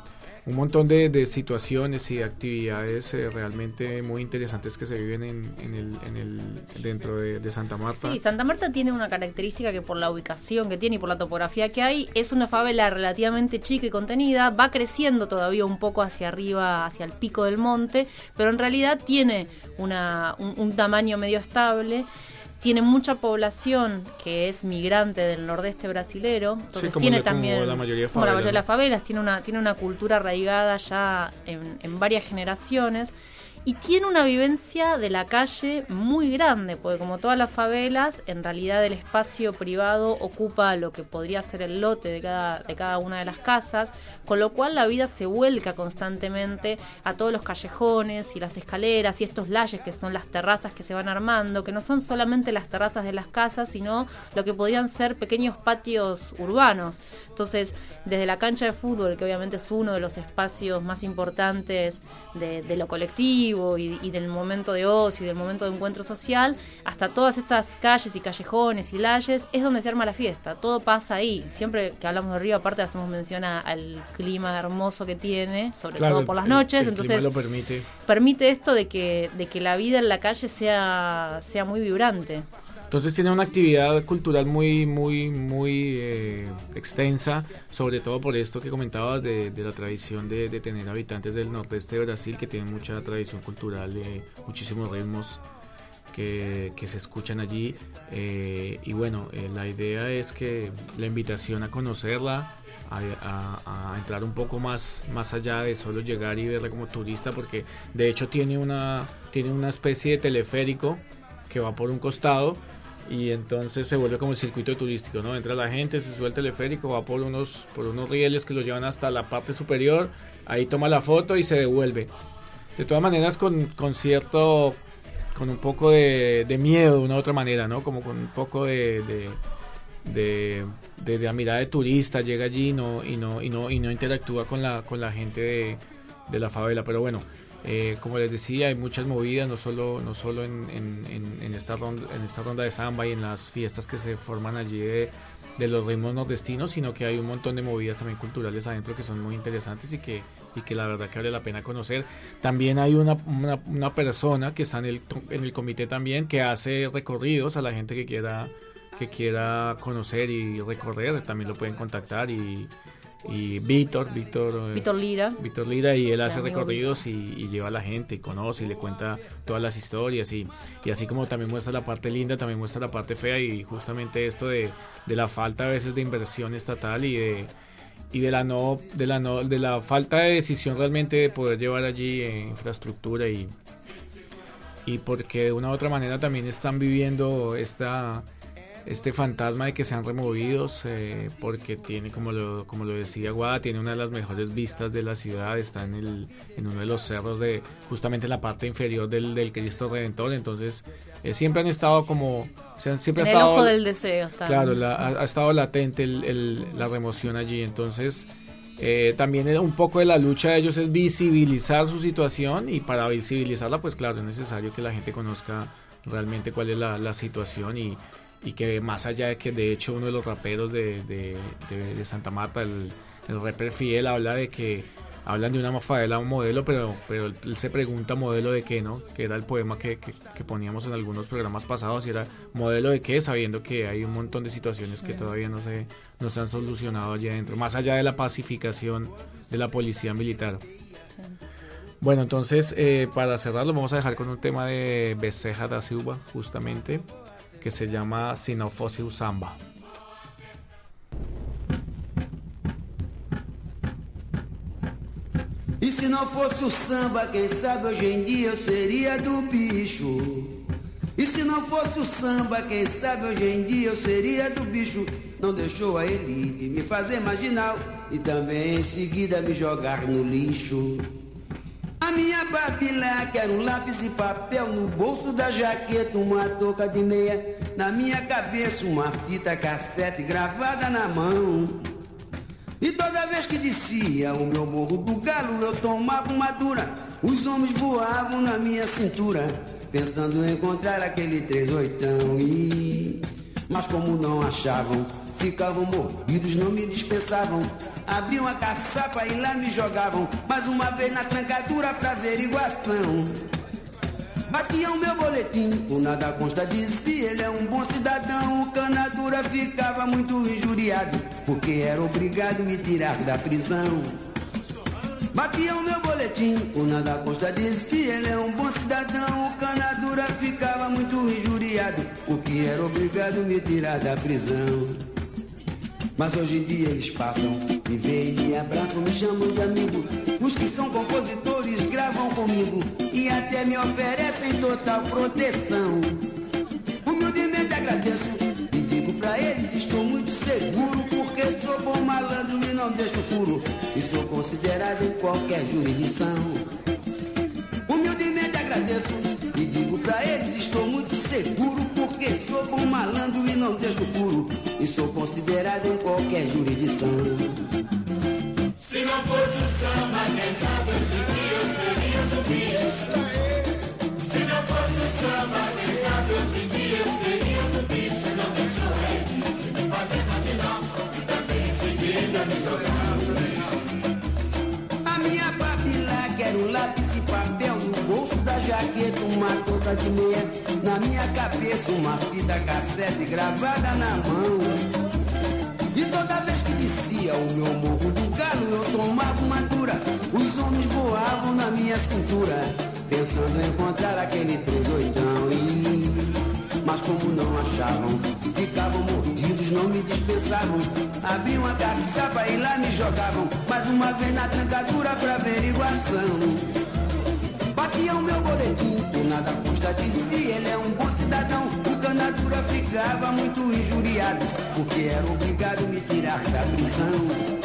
un montón de, de situaciones y de actividades eh, realmente muy interesantes que se viven en, en el, en el, dentro de, de Santa Marta. Sí, Santa Marta tiene una característica que por la ubicación que tiene y por la topografía que hay, es una favela relativamente chica y contenida, va creciendo todavía un poco hacia arriba, hacia el pico del monte, pero en realidad tiene una, un, un tamaño medio estable. Tiene mucha población que es migrante del nordeste brasilero, entonces sí, como tiene la, también, como la mayoría de favelas, como la mayoría de ¿no? las favelas, tiene una, tiene una cultura arraigada ya en, en varias generaciones y tiene una vivencia de la calle muy grande, porque como todas las favelas, en realidad el espacio privado ocupa lo que podría ser el lote de cada, de cada una de las casas, con lo cual la vida se vuelca constantemente a todos los callejones y las escaleras y estos layes que son las terrazas que se van armando, que no son solamente las terrazas de las casas, sino lo que podrían ser pequeños patios urbanos. Entonces, desde la cancha de fútbol, que obviamente es uno de los espacios más importantes de, de lo colectivo y, y del momento de ocio y del momento de encuentro social, hasta todas estas calles y callejones y layes, es donde se arma la fiesta. Todo pasa ahí. Siempre que hablamos de Río, aparte hacemos mención a, al clima hermoso que tiene, sobre claro, todo por las el, noches. el Entonces, clima lo permite. Permite esto de que, de que la vida en la calle sea, sea muy vibrante. Entonces tiene una actividad cultural muy muy muy eh, extensa, sobre todo por esto que comentabas de, de la tradición de, de tener habitantes del nordeste de Brasil que tienen mucha tradición cultural, eh, muchísimos ritmos que, que se escuchan allí, eh, y bueno, eh, la idea es que la invitación a conocerla, a, a, a entrar un poco más, más allá de solo llegar y verla como turista, porque de hecho tiene una, tiene una especie de teleférico que va por un costado y entonces se vuelve como el circuito turístico, ¿no? Entra la gente, se sube al teleférico, va por unos, por unos rieles que lo llevan hasta la parte superior, ahí toma la foto y se devuelve. De todas maneras con, con cierto, con un poco de, de miedo de una u otra manera, ¿no? Como con un poco de, de, de, de, de la mirada de turista, llega allí no, y, no, y, no, y no interactúa con la, con la gente de, de la favela, pero bueno. Eh, como les decía, hay muchas movidas, no solo no solo en, en, en, en, esta ronda, en esta ronda de samba y en las fiestas que se forman allí de, de los ritmos nordestinos, sino que hay un montón de movidas también culturales adentro que son muy interesantes y que, y que la verdad que vale la pena conocer. También hay una, una, una persona que está en el, en el comité también, que hace recorridos a la gente que quiera, que quiera conocer y recorrer, también lo pueden contactar. y Y Víctor, Víctor, Víctor Lira. Víctor Lira, y él hace recorridos y, y lleva a la gente, y conoce y le cuenta todas las historias. Y, y así como también muestra la parte linda, también muestra la parte fea, y justamente esto de, de la falta a veces de inversión estatal y de y de la no de la no de la falta de decisión realmente de poder llevar allí eh, infraestructura y y porque de una u otra manera también están viviendo esta este fantasma de que sean removidos, eh, porque tiene, como lo como lo decía Guada, tiene una de las mejores vistas de la ciudad, está en el en uno de los cerros de justamente en la parte inferior del, del Cristo Redentor. Entonces eh, siempre han estado como o sea, siempre en ha el estado, ojo del deseo está. Claro, la, ha, ha estado latente el, el, la remoción allí. Entonces eh, también un poco de la lucha de ellos es visibilizar su situación, y para visibilizarla pues claro, es necesario que la gente conozca realmente cuál es la, la situación, y y que más allá de que de hecho uno de los raperos de, de, de, de Santa Marta, el, el rapper Fiel, habla de que hablan de una favela, un modelo, pero pero él, él se pregunta modelo de qué, ¿no? Que era el poema que, que, que poníamos en algunos programas pasados, y era modelo de qué, sabiendo que hay un montón de situaciones que todavía no se, no se han solucionado allá adentro, más allá de la pacificación de la policía militar. Sí. Bueno, entonces eh, para cerrarlo vamos a dejar con un tema de Bezerra da Silva, justamente, que se llama Se Não Fosse o Samba. E se não fosse o samba, quem sabe hoje em dia eu seria do bicho. E se não fosse o samba, quem sabe hoje em dia eu seria do bicho. Não deixou a elite me fazer marginal e também em seguida me jogar no lixo. A minha Babilá, que era um lápis e papel no bolso da jaqueta, uma touca de meia, na minha cabeça uma fita cassete gravada na mão. E toda vez que descia o meu morro do galo, eu tomava uma dura, os homens voavam na minha cintura, pensando em encontrar aquele três oitão. E... mas como não achavam, ficavam mordidos, não me dispensavam. Abriam a caçapa e lá me jogavam, mais uma vez na trancadura pra averiguação. Batiam meu boletim, por nada consta de si, ele é um bom cidadão. O Canadura ficava muito injuriado, porque era obrigado a me tirar da prisão. Batiam meu boletim, por nada consta de si, ele é um bom cidadão. O Canadura ficava muito injuriado, porque era obrigado a me tirar da prisão. Mas hoje em dia eles passam, me veem, me abraçam, me chamam de amigo. Os que são compositores gravam comigo e até me oferecem total proteção. Humildemente agradeço e digo pra eles, estou muito seguro, porque sou bom malandro e não deixo furo, e sou considerado em qualquer jurisdição. Humildemente agradeço e digo pra eles, estou muito seguro, porque sou bom malandro e não deixo furo, e sou considerado em qualquer jurisdição. Se não fosse o samba, quem sabe hoje em dia eu seria do bicho. Se não fosse o samba, quem sabe hoje em dia eu seria do bicho. Não deixou ele de me fazer imaginar, e também em seguida me jogar no lixo. A minha papila quer um lápis e papel no bolso da jaqueta, uma touca de meia na minha cabeça, uma fita cassete gravada na mão. E toda vez que descia o meu morro do galo, eu tomava uma dura. Os homens voavam na minha cintura, pensando em encontrar aquele três oitão. E... mas como não achavam, ficavam mordidos, não me dispensavam. Abriam a caçapa e lá me jogavam, mais uma vez na trancadura pra averiguação. Batiam meu boletim, por nada consta de si, ele é um bom cidadão. O Canadura ficava muito injuriado, porque era obrigado a me tirar da prisão.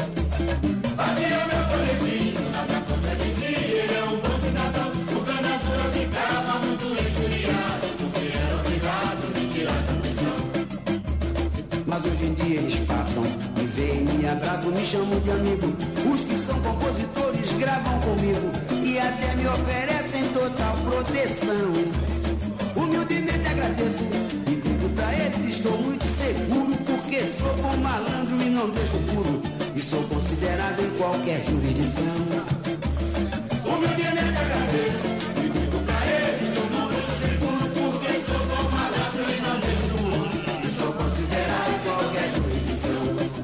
Batiam meu boletim, por nada consta de si, ele é um bom cidadão. O Canadura ficava muito injuriado, porque era obrigado a me tirar da prisão. Mas hoje em dia eles passam, me veem, me abraçam, me chamam de amigo. Os que são compositores gravam comigo e até me oferecem total proteção. Humildemente agradeço e digo pra eles, estou muito seguro, porque sou bom malandro e não deixo furo, e sou considerado em qualquer jurisdição. Humildemente agradeço e digo pra eles, estou muito seguro, porque sou bom malandro e não deixo furo, e sou considerado em qualquer jurisdição.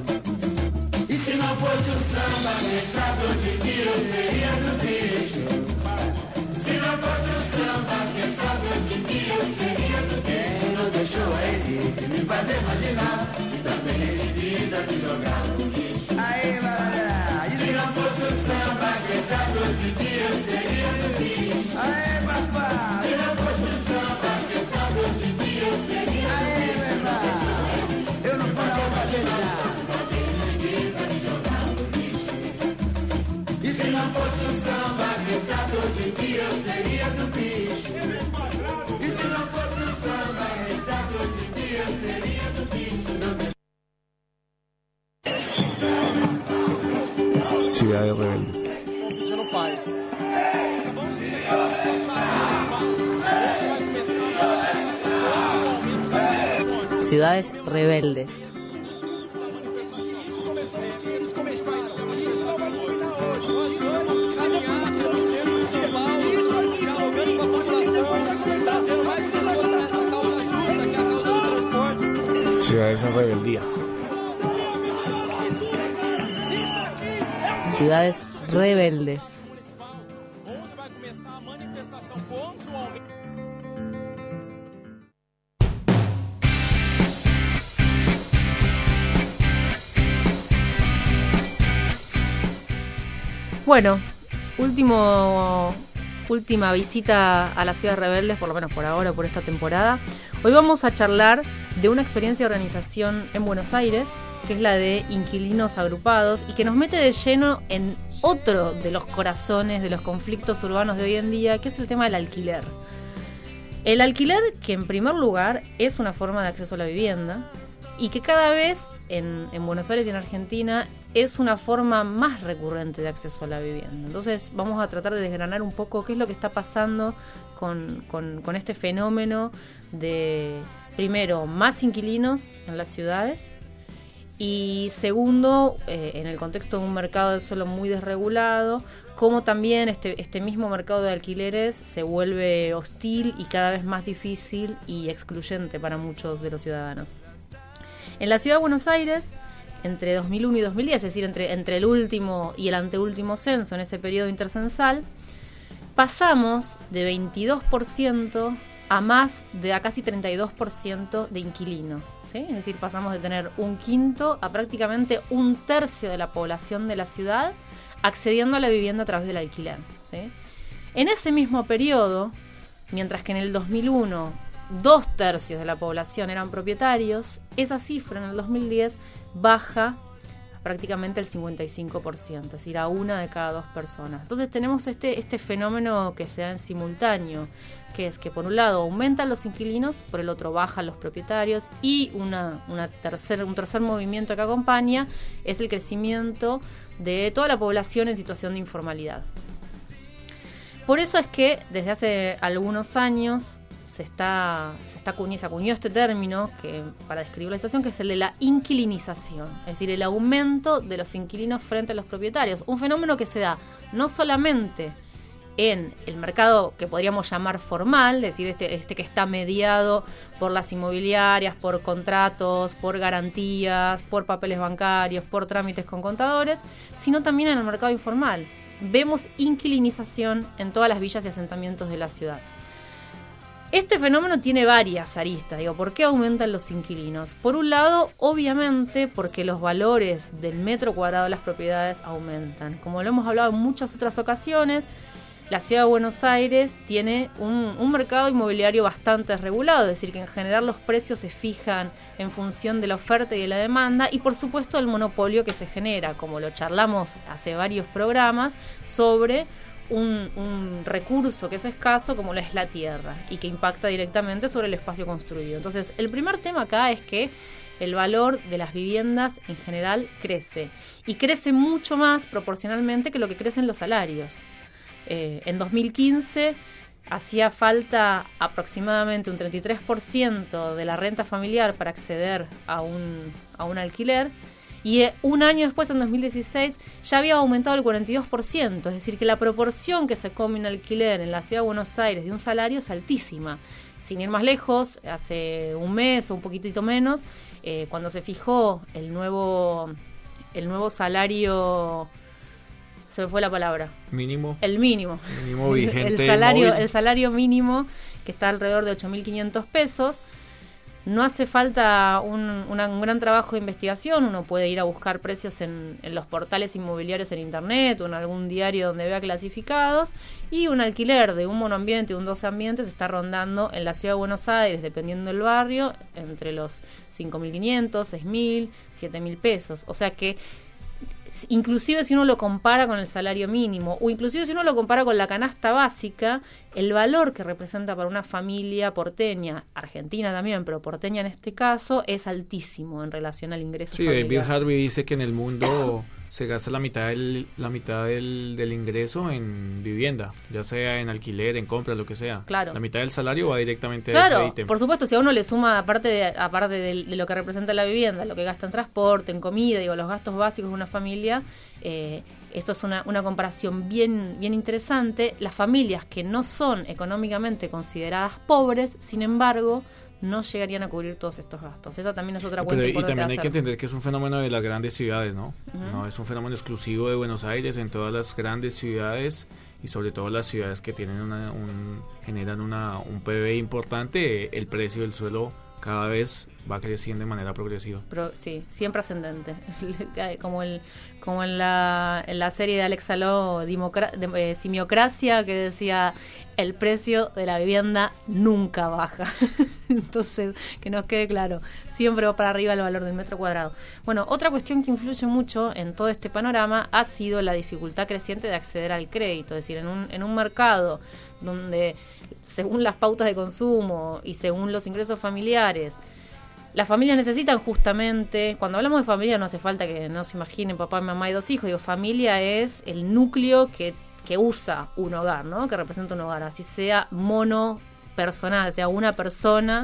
E se não fosse o samba, quem sabe hoje em dia eu seria do bicho. Se não fosse o samba, quem sabe hoje em dia eu seria do bicho. Não deixou a elite me fazer imaginar, e também em seguida me jogar no lixo. Aí, galera! Se não fosse o samba, quem sabe hoje em dia eu seria do bicho. Aí, papai! Se não fosse o samba, quem sabe hoje em dia eu seria do bicho. Aí, papai! Eu não posso imaginar. E se não fosse o samba, quem sabe hoje em dia eu seria do bicho. E se não fosse o samba, quem sabe hoje em dia eu seria do bicho. Não Ciudades Rebeldes. Pedindo paz. Ciudades Rebeldes. Ciudades en rebeldía. Ciudades rebeldes. Bueno, último, última visita a las ciudades rebeldes, por lo menos por ahora, por esta temporada. Hoy vamos a charlar de una experiencia de organización en Buenos Aires, que es la de Inquilinos Agrupados, y que nos mete de lleno en otro de los corazones de los conflictos urbanos de hoy en día, que es el tema del alquiler. El alquiler, que en primer lugar es una forma de acceso a la vivienda, y que cada vez en, en Buenos Aires y en Argentina es una forma más recurrente de acceso a la vivienda. Entonces vamos a tratar de desgranar un poco qué es lo que está pasando con, con, con este fenómeno de, primero, más inquilinos en las ciudades Y segundo, eh, en el contexto de un mercado del suelo muy desregulado, como también este, este mismo mercado de alquileres se vuelve hostil y cada vez más difícil y excluyente para muchos de los ciudadanos. En la ciudad de Buenos Aires, entre dos mil uno y dos mil diez, es decir, entre, entre el último y el anteúltimo censo, en ese periodo intercensal, pasamos de veintidós por ciento a más de a casi treinta y dos por ciento de inquilinos, ¿sí? Es decir, pasamos de tener un quinto a prácticamente un tercio de la población de la ciudad accediendo a la vivienda a través del alquiler, ¿sí? En ese mismo periodo, mientras que en el dos mil uno dos tercios de la población eran propietarios, esa cifra en el dos mil diez baja prácticamente el cincuenta y cinco por ciento, es decir, a una de cada dos personas. Entonces tenemos este, este fenómeno que se da en simultáneo, que es que por un lado aumentan los inquilinos, por el otro bajan los propietarios, y una, una tercer, un tercer movimiento que acompaña es el crecimiento de toda la población en situación de informalidad. Por eso es que desde hace algunos años se está se está acuñó, se acuñó este término que para describir la situación, que es el de la inquilinización, es decir, el aumento de los inquilinos frente a los propietarios, un fenómeno que se da no solamente en el mercado que podríamos llamar formal, es decir, este, este que está mediado por las inmobiliarias, por contratos, por garantías, por papeles bancarios, por trámites con contadores, sino también en el mercado informal. Vemos inquilinización en todas las villas y asentamientos de la ciudad. Este fenómeno tiene varias aristas. Digo, ¿por qué aumentan los inquilinos? Por un lado, obviamente, porque los valores del metro cuadrado de las propiedades aumentan. Como lo hemos hablado en muchas otras ocasiones, la ciudad de Buenos Aires tiene un, un mercado inmobiliario bastante regulado, es decir, que en general los precios se fijan en función de la oferta y de la demanda, y por supuesto el monopolio que se genera, como lo charlamos hace varios programas, sobre Un, un recurso que es escaso como lo es la tierra y que impacta directamente sobre el espacio construido. Entonces, el primer tema acá es que el valor de las viviendas en general crece y crece mucho más proporcionalmente que lo que crecen los salarios. Eh, en dos mil quince hacía falta aproximadamente un treinta y tres por ciento de la renta familiar para acceder a un, a un alquiler. Y un año después, en dos mil dieciséis, ya había aumentado el cuarenta y dos por ciento. Es decir, que la proporción que se come un alquiler en la ciudad de Buenos Aires de un salario es altísima. Sin ir más lejos, hace un mes o un poquitito menos, eh, cuando se fijó el nuevo, el nuevo salario... Se me fue la palabra. Mínimo. El mínimo. Mínimo vigente. el, salario, móvil. el salario mínimo, que está alrededor de ocho mil quinientos pesos. No hace falta un, una, un gran trabajo de investigación, uno puede ir a buscar precios en, en los portales inmobiliarios en internet o en algún diario donde vea clasificados, y un alquiler de un monoambiente o un doce ambientes está rondando en la ciudad de Buenos Aires, dependiendo del barrio, entre los cinco mil quinientos, seis mil, siete mil pesos. O sea que inclusive si uno lo compara con el salario mínimo o inclusive si uno lo compara con la canasta básica, el valor que representa para una familia porteña, argentina también, pero porteña en este caso, es altísimo en relación al ingreso sí, familiar. David Harvey dice que en el mundo se gasta la mitad del, la mitad del, del ingreso en vivienda, ya sea en alquiler, en compra, lo que sea. Claro. La mitad del salario va directamente claro, a ese ítem. Por supuesto, si a uno le suma, aparte de, aparte de, de lo que representa la vivienda, lo que gasta en transporte, en comida, digo, los gastos básicos de una familia, eh, esto es una, una comparación bien, bien interesante. Las familias que no son económicamente consideradas pobres, sin embargo, no llegarían a cubrir todos estos gastos. Esa también es otra cuenta Pero, importante. Y también hay hacer. que entender que es un fenómeno de las grandes ciudades, ¿no? Uh-huh. No es un fenómeno exclusivo de Buenos Aires. En todas las grandes ciudades y sobre todo las ciudades que tienen una, un, generan una, un P I B importante, el precio del suelo cada vez va creciendo de manera progresiva. Pero, sí, siempre ascendente. como el como en la, en la serie de Alex Saló, Dimocra- de, eh, Simiocracia, que decía, el precio de la vivienda nunca baja. Entonces, que nos quede claro, siempre va para arriba el valor del metro cuadrado. Bueno, otra cuestión que influye mucho en todo este panorama ha sido la dificultad creciente de acceder al crédito. Es decir, en un, en un mercado donde, según las pautas de consumo y según los ingresos familiares, las familias necesitan justamente, cuando hablamos de familia no hace falta que no se imaginen papá, mamá y dos hijos, digo, familia es el núcleo que, que usa un hogar, ¿no? Que representa un hogar, así sea monopersonal, sea una persona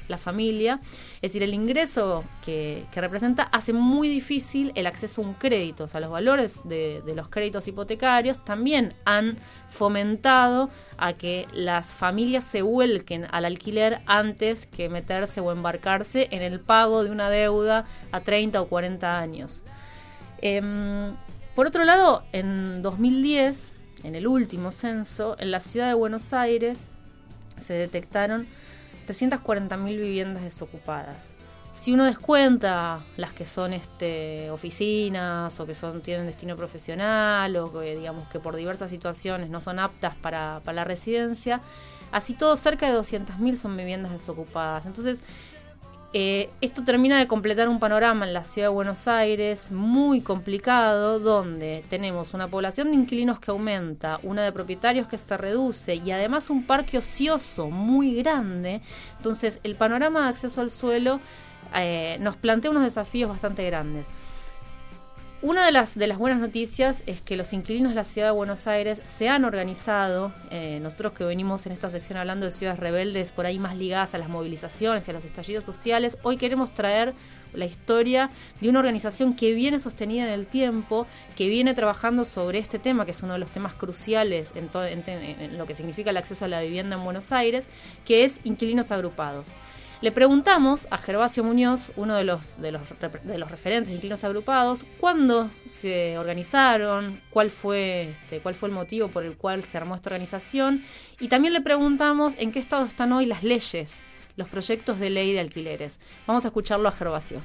la familia. Es decir, el ingreso que, que representa hace muy difícil el acceso a un crédito. O sea, los valores de, de los créditos hipotecarios también han fomentado a que las familias se vuelquen al alquiler antes que meterse o embarcarse en el pago de una deuda a treinta o cuarenta años. Eh, por otro lado, en dos mil diez, en el último censo, en la ciudad de Buenos Aires se detectaron trescientas cuarenta mil viviendas desocupadas. Si uno descuenta las que son este, oficinas o que son tienen destino profesional o que digamos que por diversas situaciones no son aptas para, para la residencia, así todo cerca de doscientas mil son viviendas desocupadas. Entonces, eh, esto termina de completar un panorama en la ciudad de Buenos Aires muy complicado, donde tenemos una población de inquilinos que aumenta, una de propietarios que se reduce y además un parque ocioso muy grande. Entonces, el panorama de acceso al suelo Eh, nos plantea unos desafíos bastante grandes. Una de las, de las buenas noticias es que los inquilinos de la ciudad de Buenos Aires se han organizado. Eh, nosotros que venimos en esta sección hablando de ciudades rebeldes, por ahí más ligadas a las movilizaciones y a los estallidos sociales, hoy queremos traer la historia de una organización que viene sostenida en el tiempo, que viene trabajando sobre este tema, que es uno de los temas cruciales en, to- en, en lo que significa el acceso a la vivienda en Buenos Aires, que es Inquilinos Agrupados. Le preguntamos a Gervasio Muñoz, uno de los, de los, de los referentes de Inquilinos Agrupados, cuándo se organizaron, cuál fue, este, cuál fue el motivo por el cual se armó esta organización, y también le preguntamos en qué estado están hoy las leyes, los proyectos de ley de alquileres. Vamos a escucharlo a Gervasio.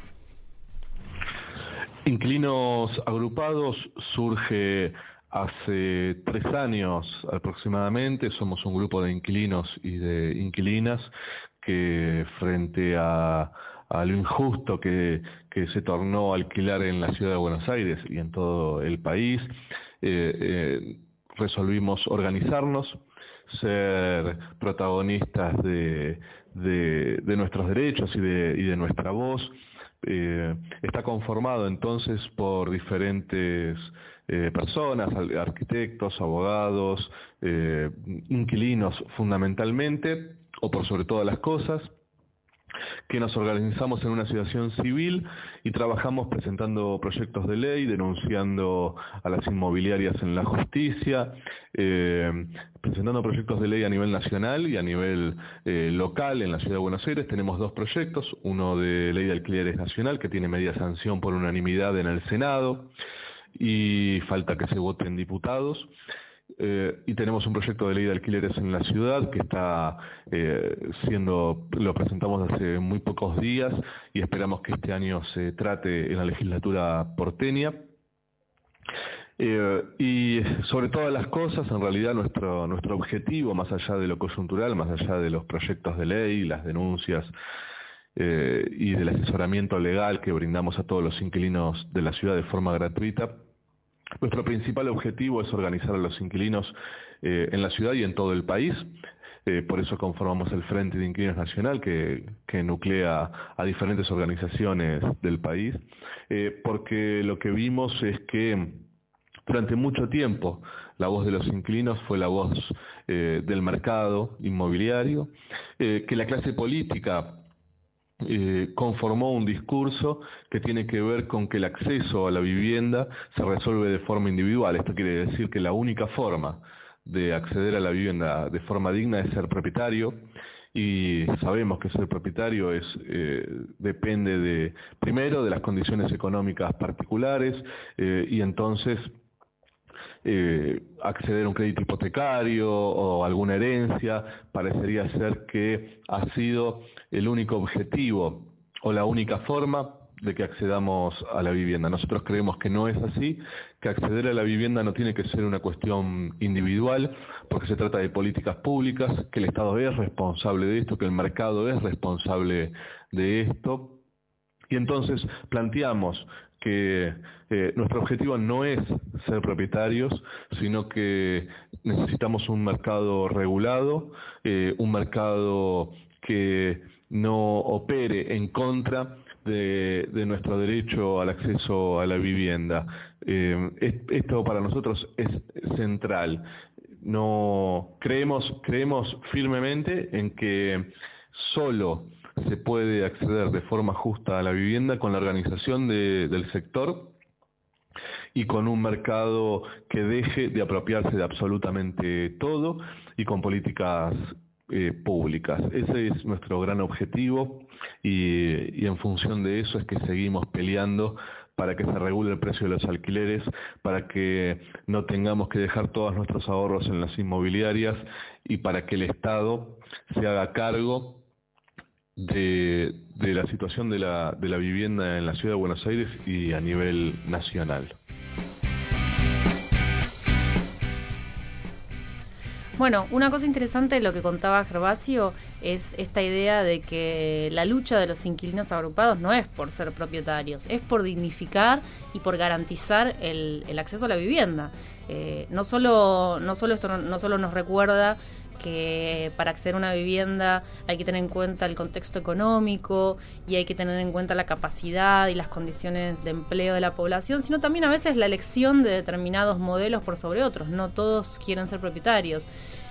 Inquilinos Agrupados surge hace tres años aproximadamente. Somos un grupo de inquilinos y de inquilinas que frente a, a lo injusto que, que se tornó alquilar en la ciudad de Buenos Aires y en todo el país, eh, eh, resolvimos organizarnos, ser protagonistas de, de, de nuestros derechos y de, y de nuestra voz. Eh, está conformado entonces por diferentes eh, personas, arquitectos, abogados, eh, inquilinos fundamentalmente, o por sobre todas las cosas, que nos organizamos en una asociación civil y trabajamos presentando proyectos de ley, denunciando a las inmobiliarias en la justicia, eh, presentando proyectos de ley a nivel nacional y a nivel eh, local en la ciudad de Buenos Aires. Tenemos dos proyectos, uno de ley de alquileres nacional que tiene media sanción por unanimidad en el Senado y falta que se vote en diputados. Eh, y tenemos un proyecto de ley de alquileres en la ciudad que está eh, siendo, lo presentamos hace muy pocos días y esperamos que este año se trate en la legislatura porteña. Eh, y sobre todas las cosas, en realidad nuestro nuestro objetivo, más allá de lo coyuntural, más allá de los proyectos de ley, las denuncias eh, y del asesoramiento legal que brindamos a todos los inquilinos de la ciudad de forma gratuita, nuestro principal objetivo es organizar a los inquilinos eh, en la ciudad y en todo el país. Eh, por eso conformamos el Frente de Inquilinos Nacional, que, que nuclea a diferentes organizaciones del país, eh, porque lo que vimos es que durante mucho tiempo la voz de los inquilinos fue la voz eh, del mercado inmobiliario, eh, que la clase política Eh, conformó un discurso que tiene que ver con que el acceso a la vivienda se resuelve de forma individual. Esto quiere decir que la única forma de acceder a la vivienda de forma digna es ser propietario, y sabemos que ser propietario es eh, depende de, primero, de las condiciones económicas particulares, eh, y entonces Eh, acceder a un crédito hipotecario o alguna herencia parecería ser que ha sido el único objetivo o la única forma de que accedamos a la vivienda. Nosotros creemos que no es así, que acceder a la vivienda no tiene que ser una cuestión individual, porque se trata de políticas públicas, que el Estado es responsable de esto, que el mercado es responsable de esto, y entonces planteamos que eh, nuestro objetivo no es ser propietarios, sino que necesitamos un mercado regulado, eh, un mercado que no opere en contra de, de nuestro derecho al acceso a la vivienda. Eh, es, esto para nosotros es central. No creemos, creemos firmemente en que solo se puede acceder de forma justa a la vivienda con la organización de, del sector y con un mercado que deje de apropiarse de absolutamente todo y con políticas eh, públicas. Ese es nuestro gran objetivo y, y en función de eso es que seguimos peleando para que se regule el precio de los alquileres, para que no tengamos que dejar todos nuestros ahorros en las inmobiliarias y para que el Estado se haga cargo de, de la situación de la, de la vivienda en la ciudad de Buenos Aires y a nivel nacional. Bueno, una cosa interesante de lo que contaba Gervasio es esta idea de que la lucha de los inquilinos agrupados no es por ser propietarios, es por dignificar y por garantizar el, el acceso a la vivienda. Eh, no solo, no solo esto no, no solo nos recuerda que para acceder a una vivienda hay que tener en cuenta el contexto económico y hay que tener en cuenta la capacidad y las condiciones de empleo de la población, sino también a veces la elección de determinados modelos por sobre otros. No todos quieren ser propietarios.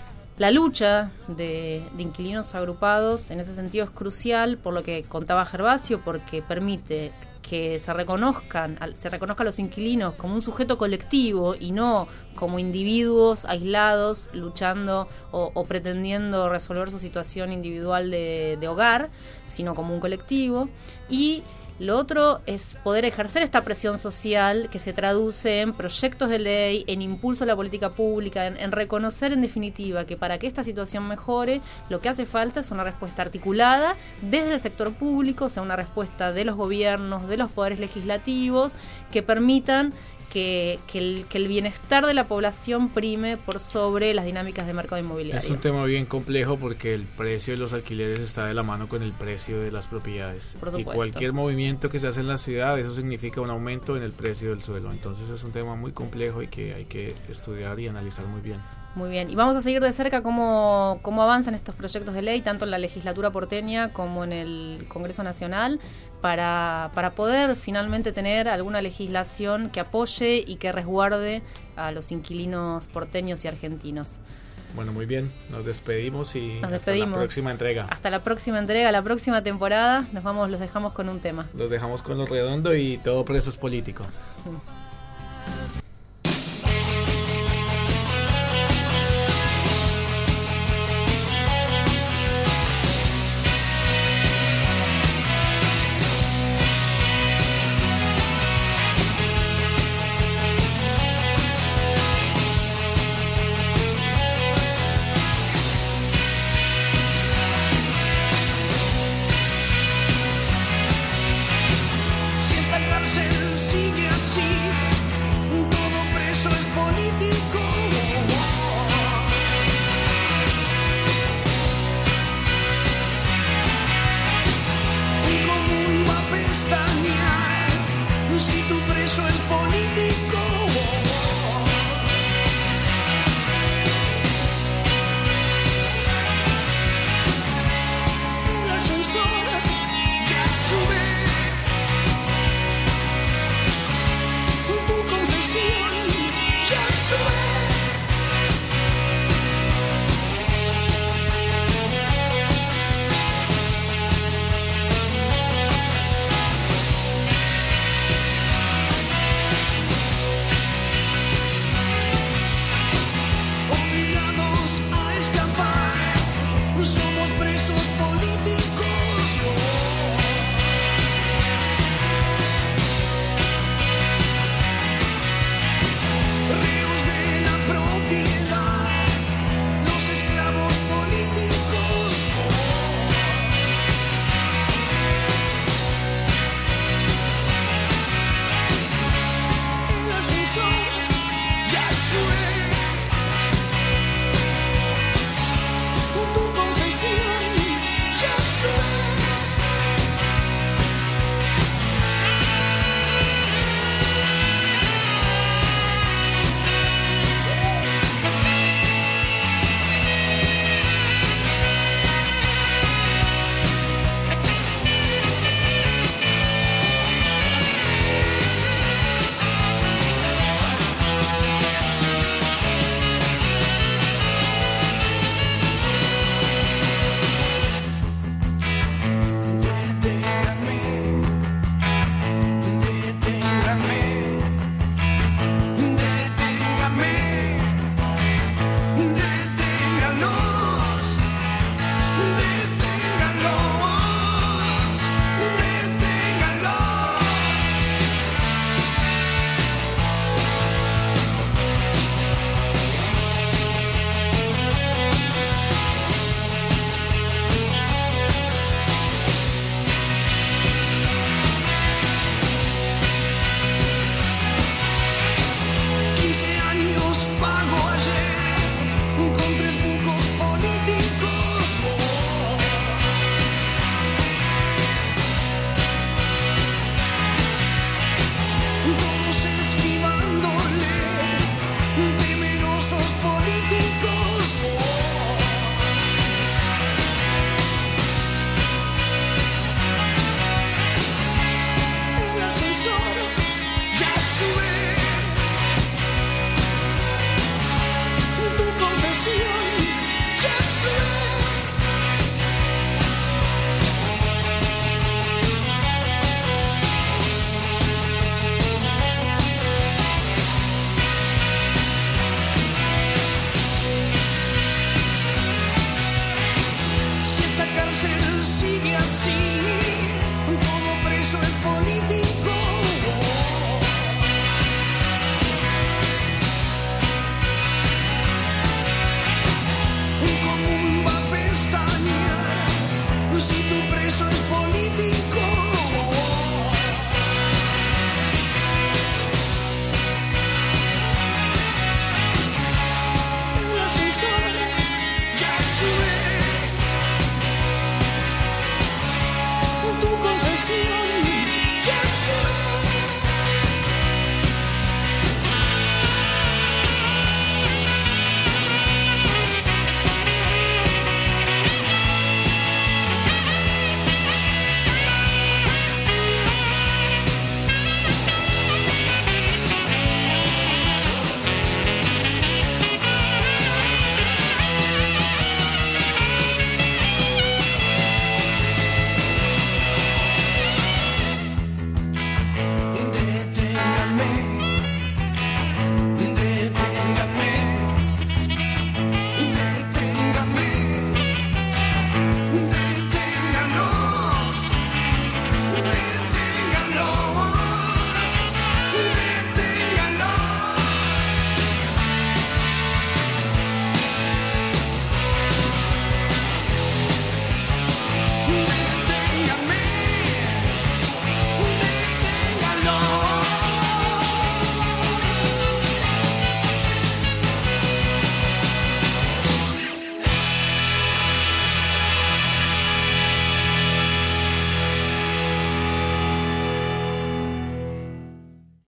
La lucha de, de inquilinos agrupados en ese sentido es crucial, por lo que contaba Gervasio, porque permite que se reconozcan, se reconozcan a los inquilinos como un sujeto colectivo y no como individuos aislados luchando o, o pretendiendo resolver su situación individual de, de hogar, sino como un colectivo. Y lo otro es poder ejercer esta presión social que se traduce en proyectos de ley, en impulso a la política pública, en, en reconocer en definitiva que para que esta situación mejore, lo que hace falta es una respuesta articulada desde el sector público, o sea, una respuesta de los gobiernos, de los poderes legislativos, que permitan que, que, el, que el bienestar de la población prime por sobre las dinámicas de mercado inmobiliario. Es un tema bien complejo porque el precio de los alquileres está de la mano con el precio de las propiedades. Por supuesto. Y cualquier movimiento que se hace en la ciudad, eso significa un aumento en el precio del suelo. Entonces es un tema muy complejo y que hay que estudiar y analizar muy bien. Muy bien, y vamos a seguir de cerca cómo, cómo avanzan estos proyectos de ley, tanto en la legislatura porteña como en el Congreso Nacional, para, para poder finalmente tener alguna legislación que apoye y que resguarde a los inquilinos porteños y argentinos. Bueno, muy bien, nos despedimos y nos hasta despedimos. la próxima entrega. Hasta la próxima entrega, la próxima temporada, nos vamos, los dejamos con un tema. Los dejamos con Lo Redondo y Todo Preso es Político. Mm. Si tu preso es político